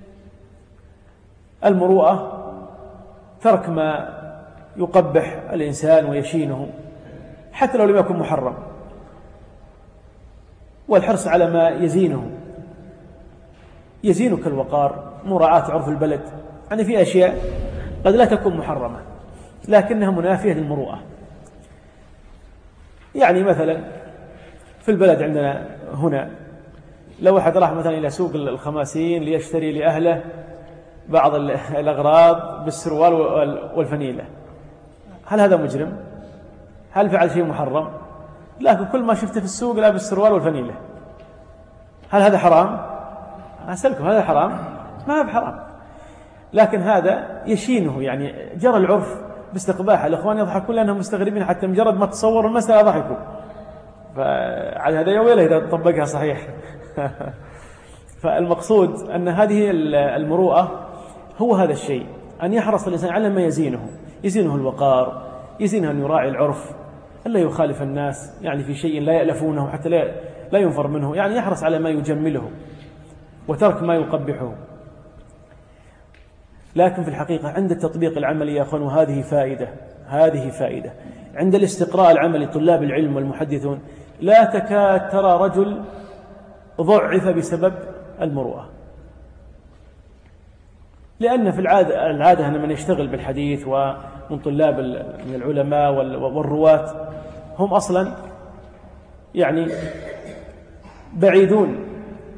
S1: المروءة ترك ما يقبح الإنسان ويشينه حتى لو لم يكن محرم، والحرص على ما يزينه. يزينك الوقار، مراعاة عرف البلد، يعني في أشياء قد لا تكون محرمة لكنها منافية للمروءة. يعني مثلا في البلد عندنا هنا لو أحد راح مثلا إلى سوق الخماسين ليشتري لأهله بعض الأغراض بالسروال والفنيلة، هل هذا مجرم؟ هل فعل شيء محرم؟ لكن كل ما شفته في السوق لا بالسروال والفنيلة، هل هذا حرام؟ أسألكم هذا حرام؟ ما هو بحرام، لكن هذا يشينه، يعني جرى العرف باستقباح. الأخوان يضحكون لأنهم مستغربين حتى مجرد ما تصوروا المسألة ضحكوا، فعلى هذا يويله إذا طبقها صحيح. فالمقصود أن هذه المروءة هو هذا الشيء، أن يحرص الإنسان على ما يزينه، يزينه الوقار، يزينه أن يراعي العرف، ألا يخالف الناس يعني في شيء لا يألفونه حتى لا لا ينفر منه، يعني يحرص على ما يجمله وترك ما يقبحه. لكن في الحقيقة عند التطبيق العملي يا أخوان، وهذه فائدة، هذه فائدة عند الاستقراء العملي، طلاب العلم والمحدثون لا تكاد ترى رجل ضعف بسبب المروءة، لأن في العادة, العادة أن من يشتغل بالحديث ومن طلاب من العلماء والرواة هم أصلا يعني بعيدون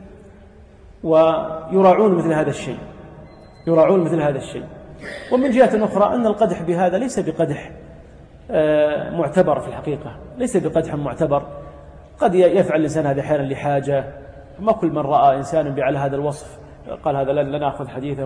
S1: ويراعون مثل هذا الشيء، يراعون مثل هذا الشيء. ومن جهة أخرى أن القدح بهذا ليس بقدح معتبر في الحقيقة، ليس بقدح معتبر. قد يفعل الإنسان هذا أحيانا لحاجة، ما كل من رأى إنسان بعلى هذا الوصف قال هذا لن نأخذ حديثه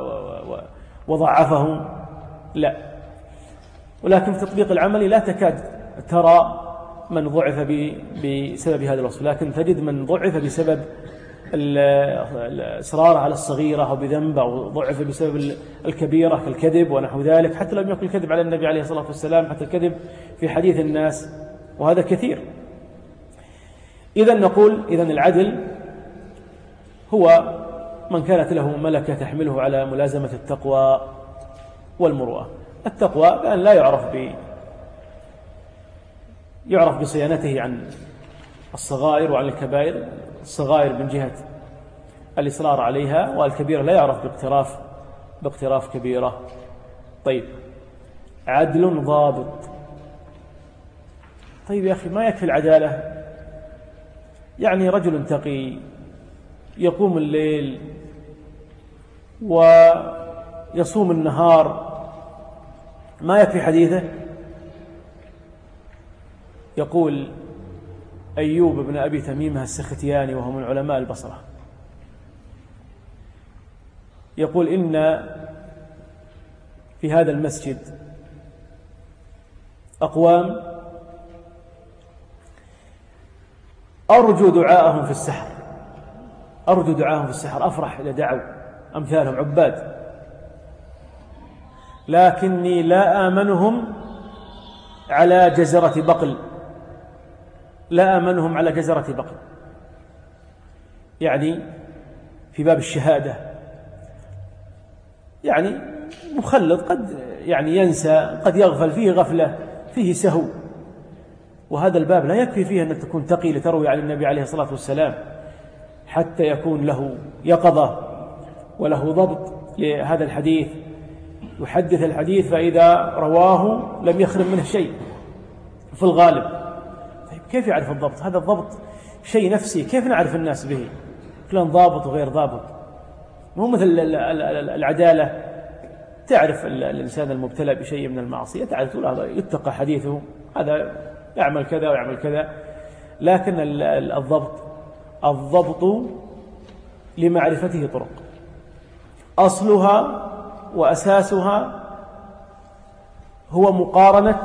S1: وضعفه، لا. ولكن في التطبيق العملي لا تكاد ترى من ضعف بسبب هذا الوصف، لكن تجد من ضعف بسبب الإصرار على الصغيرة أو بذنب، أو ضعف بسبب الكبيرة كالكذب ونحو ذلك، حتى لم يكن الكذب على النبي عليه الصلاة والسلام، حتى الكذب في حديث الناس، وهذا كثير. إذن نقول إذن العدل هو من كانت له ملكة تحمله على ملازمة التقوى والمروءة. التقوى بأن لا يعرف ب يعرف بصيانته عن الصغائر وعن الكبائر، الصغائر من جهة الإصرار عليها، والكبيرة لا يعرف باقتراف باقتراف كبيرة. طيب، عدل ضابط. طيب يا أخي، ما يكفي العدالة؟ يعني رجل تقي يقوم الليل ويصوم النهار، ما يكفي حديثه؟ يقول أيوب بن أبي تميمة السختياني وهو من علماء البصرة، يقول إن في هذا المسجد أقوام أرجو دعاءهم في السحر، أرجو دعاءهم في السحر، أفرح إذا دعوا أمثالهم عباد، لكني لا آمنهم على جزرة بقل، لا آمنهم على جزرة بقل. يعني في باب الشهادة يعني مخلط، قد يعني ينسى، قد يغفل، فيه غفلة، فيه سهو، وهذا الباب لا يكفي فيه أنك تكون تقي لتروي عن النبي عليه الصلاة والسلام، حتى يكون له يقظة وله ضبط لهذا الحديث، يحدث الحديث فإذا رواه لم يخرم منه شيء في الغالب. طيب كيف يعرف الضبط؟ هذا الضبط شيء نفسي، كيف نعرف الناس به؟ فلان ضابط وغير ضابط، مو مثل العدالة، تعرف الإنسان المبتلى بشيء من المعصية، تعرف هذا يتقى حديثه، هذا يعمل كذا ويعمل كذا. لكن الضبط الضبط لمعرفته طرق، أصلها وأساسها هو مقارنة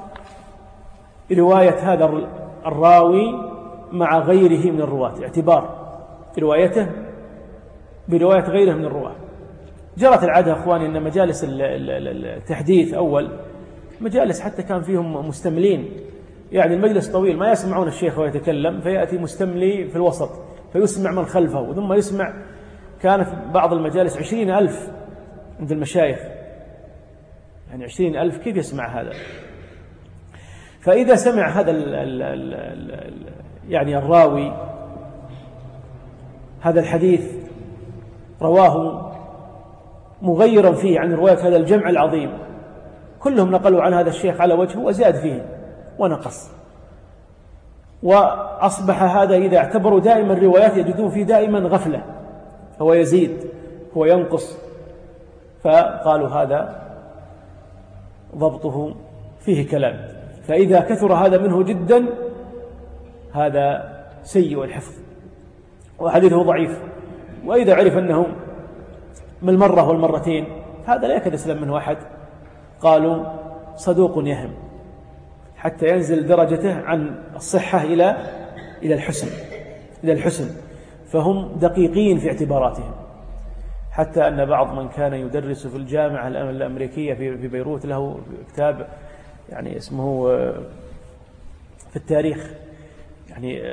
S1: رواية هذا الراوي مع غيره من الرواة، اعتبار روايته برواية غيره من الرواة. جرت العادة أخواني أن مجالس التحديث أول مجالس حتى كان فيهم مستملين، يعني المجلس طويل ما يسمعون الشيخ ويتكلم، فيأتي مستملي في الوسط فيسمع من خلفه ثم يسمع. كانت بعض المجالس عشرين ألف عند المشايخ، يعني عشرين ألف كيف يسمع هذا؟ فإذا سمع هذا ال ال ال ال يعني الراوي هذا الحديث رواه مغيرا فيه عن رواية هذا الجمع العظيم، كلهم نقلوا عن هذا الشيخ على وجهه وزاد فيه ونقص، وأصبح هذا إذا اعتبروا دائما الروايات يجدون فيه دائما غفلة، هو يزيد هو ينقص، فقالوا هذا ضبطه فيه كلام. فإذا كثر هذا منه جدا هذا سيء الحفظ وحديثه ضعيف. وإذا عرف أنه من المرة والمرتين هذا لا يكاد يسلم منه أحد، قالوا صدوق يهم، حتى ينزل درجته عن الصحة إلى إلى الحسن إلى الحسن فهم دقيقين في اعتباراتهم. حتى أن بعض من كان يدرس في الجامعة الأمريكية في بيروت له كتاب يعني اسمه في التاريخ، يعني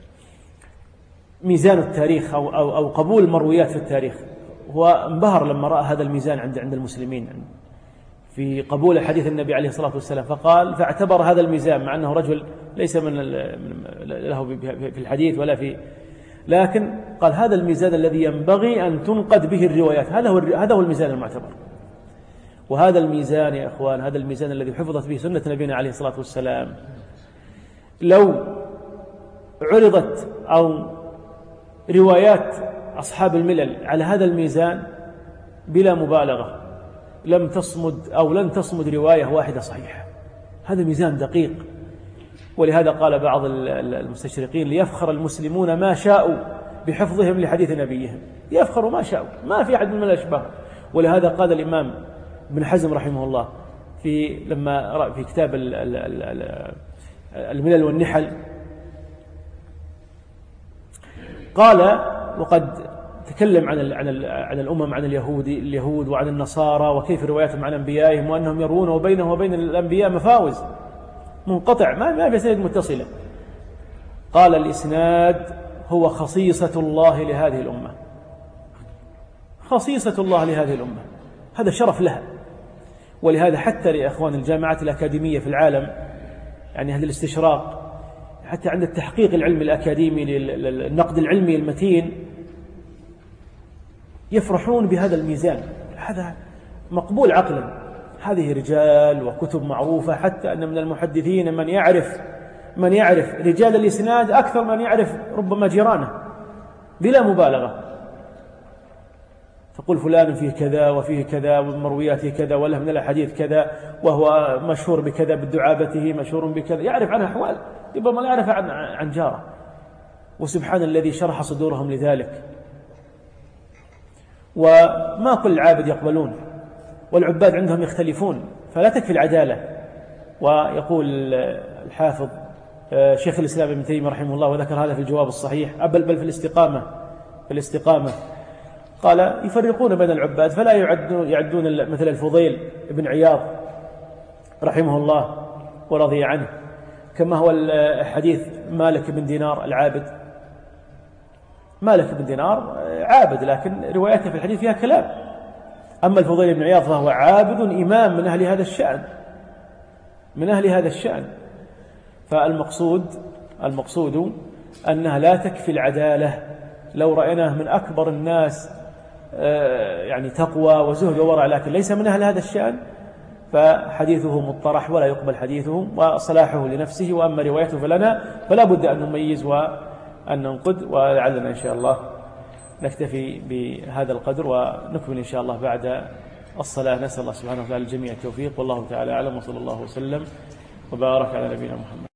S1: ميزان التاريخ أو أو أو قبول المرويات في التاريخ. هو انبهر لما رأى هذا الميزان عند عند المسلمين في قبول حديث النبي عليه الصلاة والسلام، فقال فاعتبر هذا الميزان، مع أنه رجل ليس من له في الحديث ولا في، لكن قال هذا الميزان الذي ينبغي أن تنقد به الروايات، هذا هو هذا هو الميزان المعتبر. وهذا الميزان يا أخوان، هذا الميزان الذي حفظت به سنة نبينا عليه الصلاة والسلام، لو عرضت أو روايات أصحاب الملل على هذا الميزان بلا مبالغة لم تصمد أو لن تصمد رواية واحدة صحيحة. هذا ميزان دقيق. ولهذا قال بعض المستشرقين ليفخر المسلمون ما شاءوا بحفظهم لحديث نبيهم، يفخروا ما شاءوا، ما في أحد من الأشباه. ولهذا قال الإمام ابن حزم رحمه الله في لما رأى في كتاب الملل والنحل، قال وقد تكلم عن عن عن الأمم، عن اليهود اليهود وعن النصارى وكيف رواياتهم عن أنبيائهم، وأنهم يرون وبينه وبين الأنبياء مفاوز منقطع ما ما في سند متصلة. قال الإسناد هو خصيصة الله لهذه الأمة، خصيصة الله لهذه الأمة، هذا شرف لها. ولهذا حتى لإخوان الجامعات الأكاديمية في العالم، يعني هذا الاستشراق حتى عند التحقيق العلمي الأكاديمي للنقد العلمي المتين يفرحون بهذا الميزان، هذا مقبول عقلا. هذه رجال وكتب معروفة، حتى أن من المحدثين من يعرف من يعرف رجال الإسناد أكثر من يعرف ربما جيرانه بلا مبالغة. تقول فلان فيه كذا وفيه كذا ومروياته كذا وله من الحديث كذا وهو مشهور بكذا بدعابته، مشهور بكذا، يعرف عنها أحوال ربما لا يعرف عن عن جاره. وسبحان الذي شرح صدورهم لذلك. وما كل العابد يقبلون، والعباد عندهم يختلفون، فلا تكفي العدالة. ويقول الحافظ شيخ الإسلام ابن تيمية رحمه الله، وذكر هذا في الجواب الصحيح، بل بل في الاستقامة في الاستقامة قال يفرقون بين العباد فلا يعدون يعدون مثل الفضيل بن عياض رحمه الله ورضي عنه، كما هو الحديث مالك بن دينار العابد. مالك بن دينار عابد، لكن روايته في الحديث فيها كلام. أما الفضيل بن عياض فهو عابد إمام من أهل هذا الشأن من أهل هذا الشأن. فالمقصود المقصود أنها لا تكفي العدالة. لو رأيناه من أكبر الناس يعني تقوى وزهد وورع، لكن ليس من أهل هذا الشأن، فحديثه مطرح ولا يقبل حديثه، وصلاحه لنفسه. وأما روايته فلنا فلا بد أن نميز وأن ننقد. ولعلنا إن شاء الله نكتفي بهذا القدر ونكمل إن شاء الله بعد الصلاة. نسأل الله سبحانه وتعالى الجميع التوفيق، والله تعالى أعلم، وصلى الله وسلم وبارك على نبينا محمد.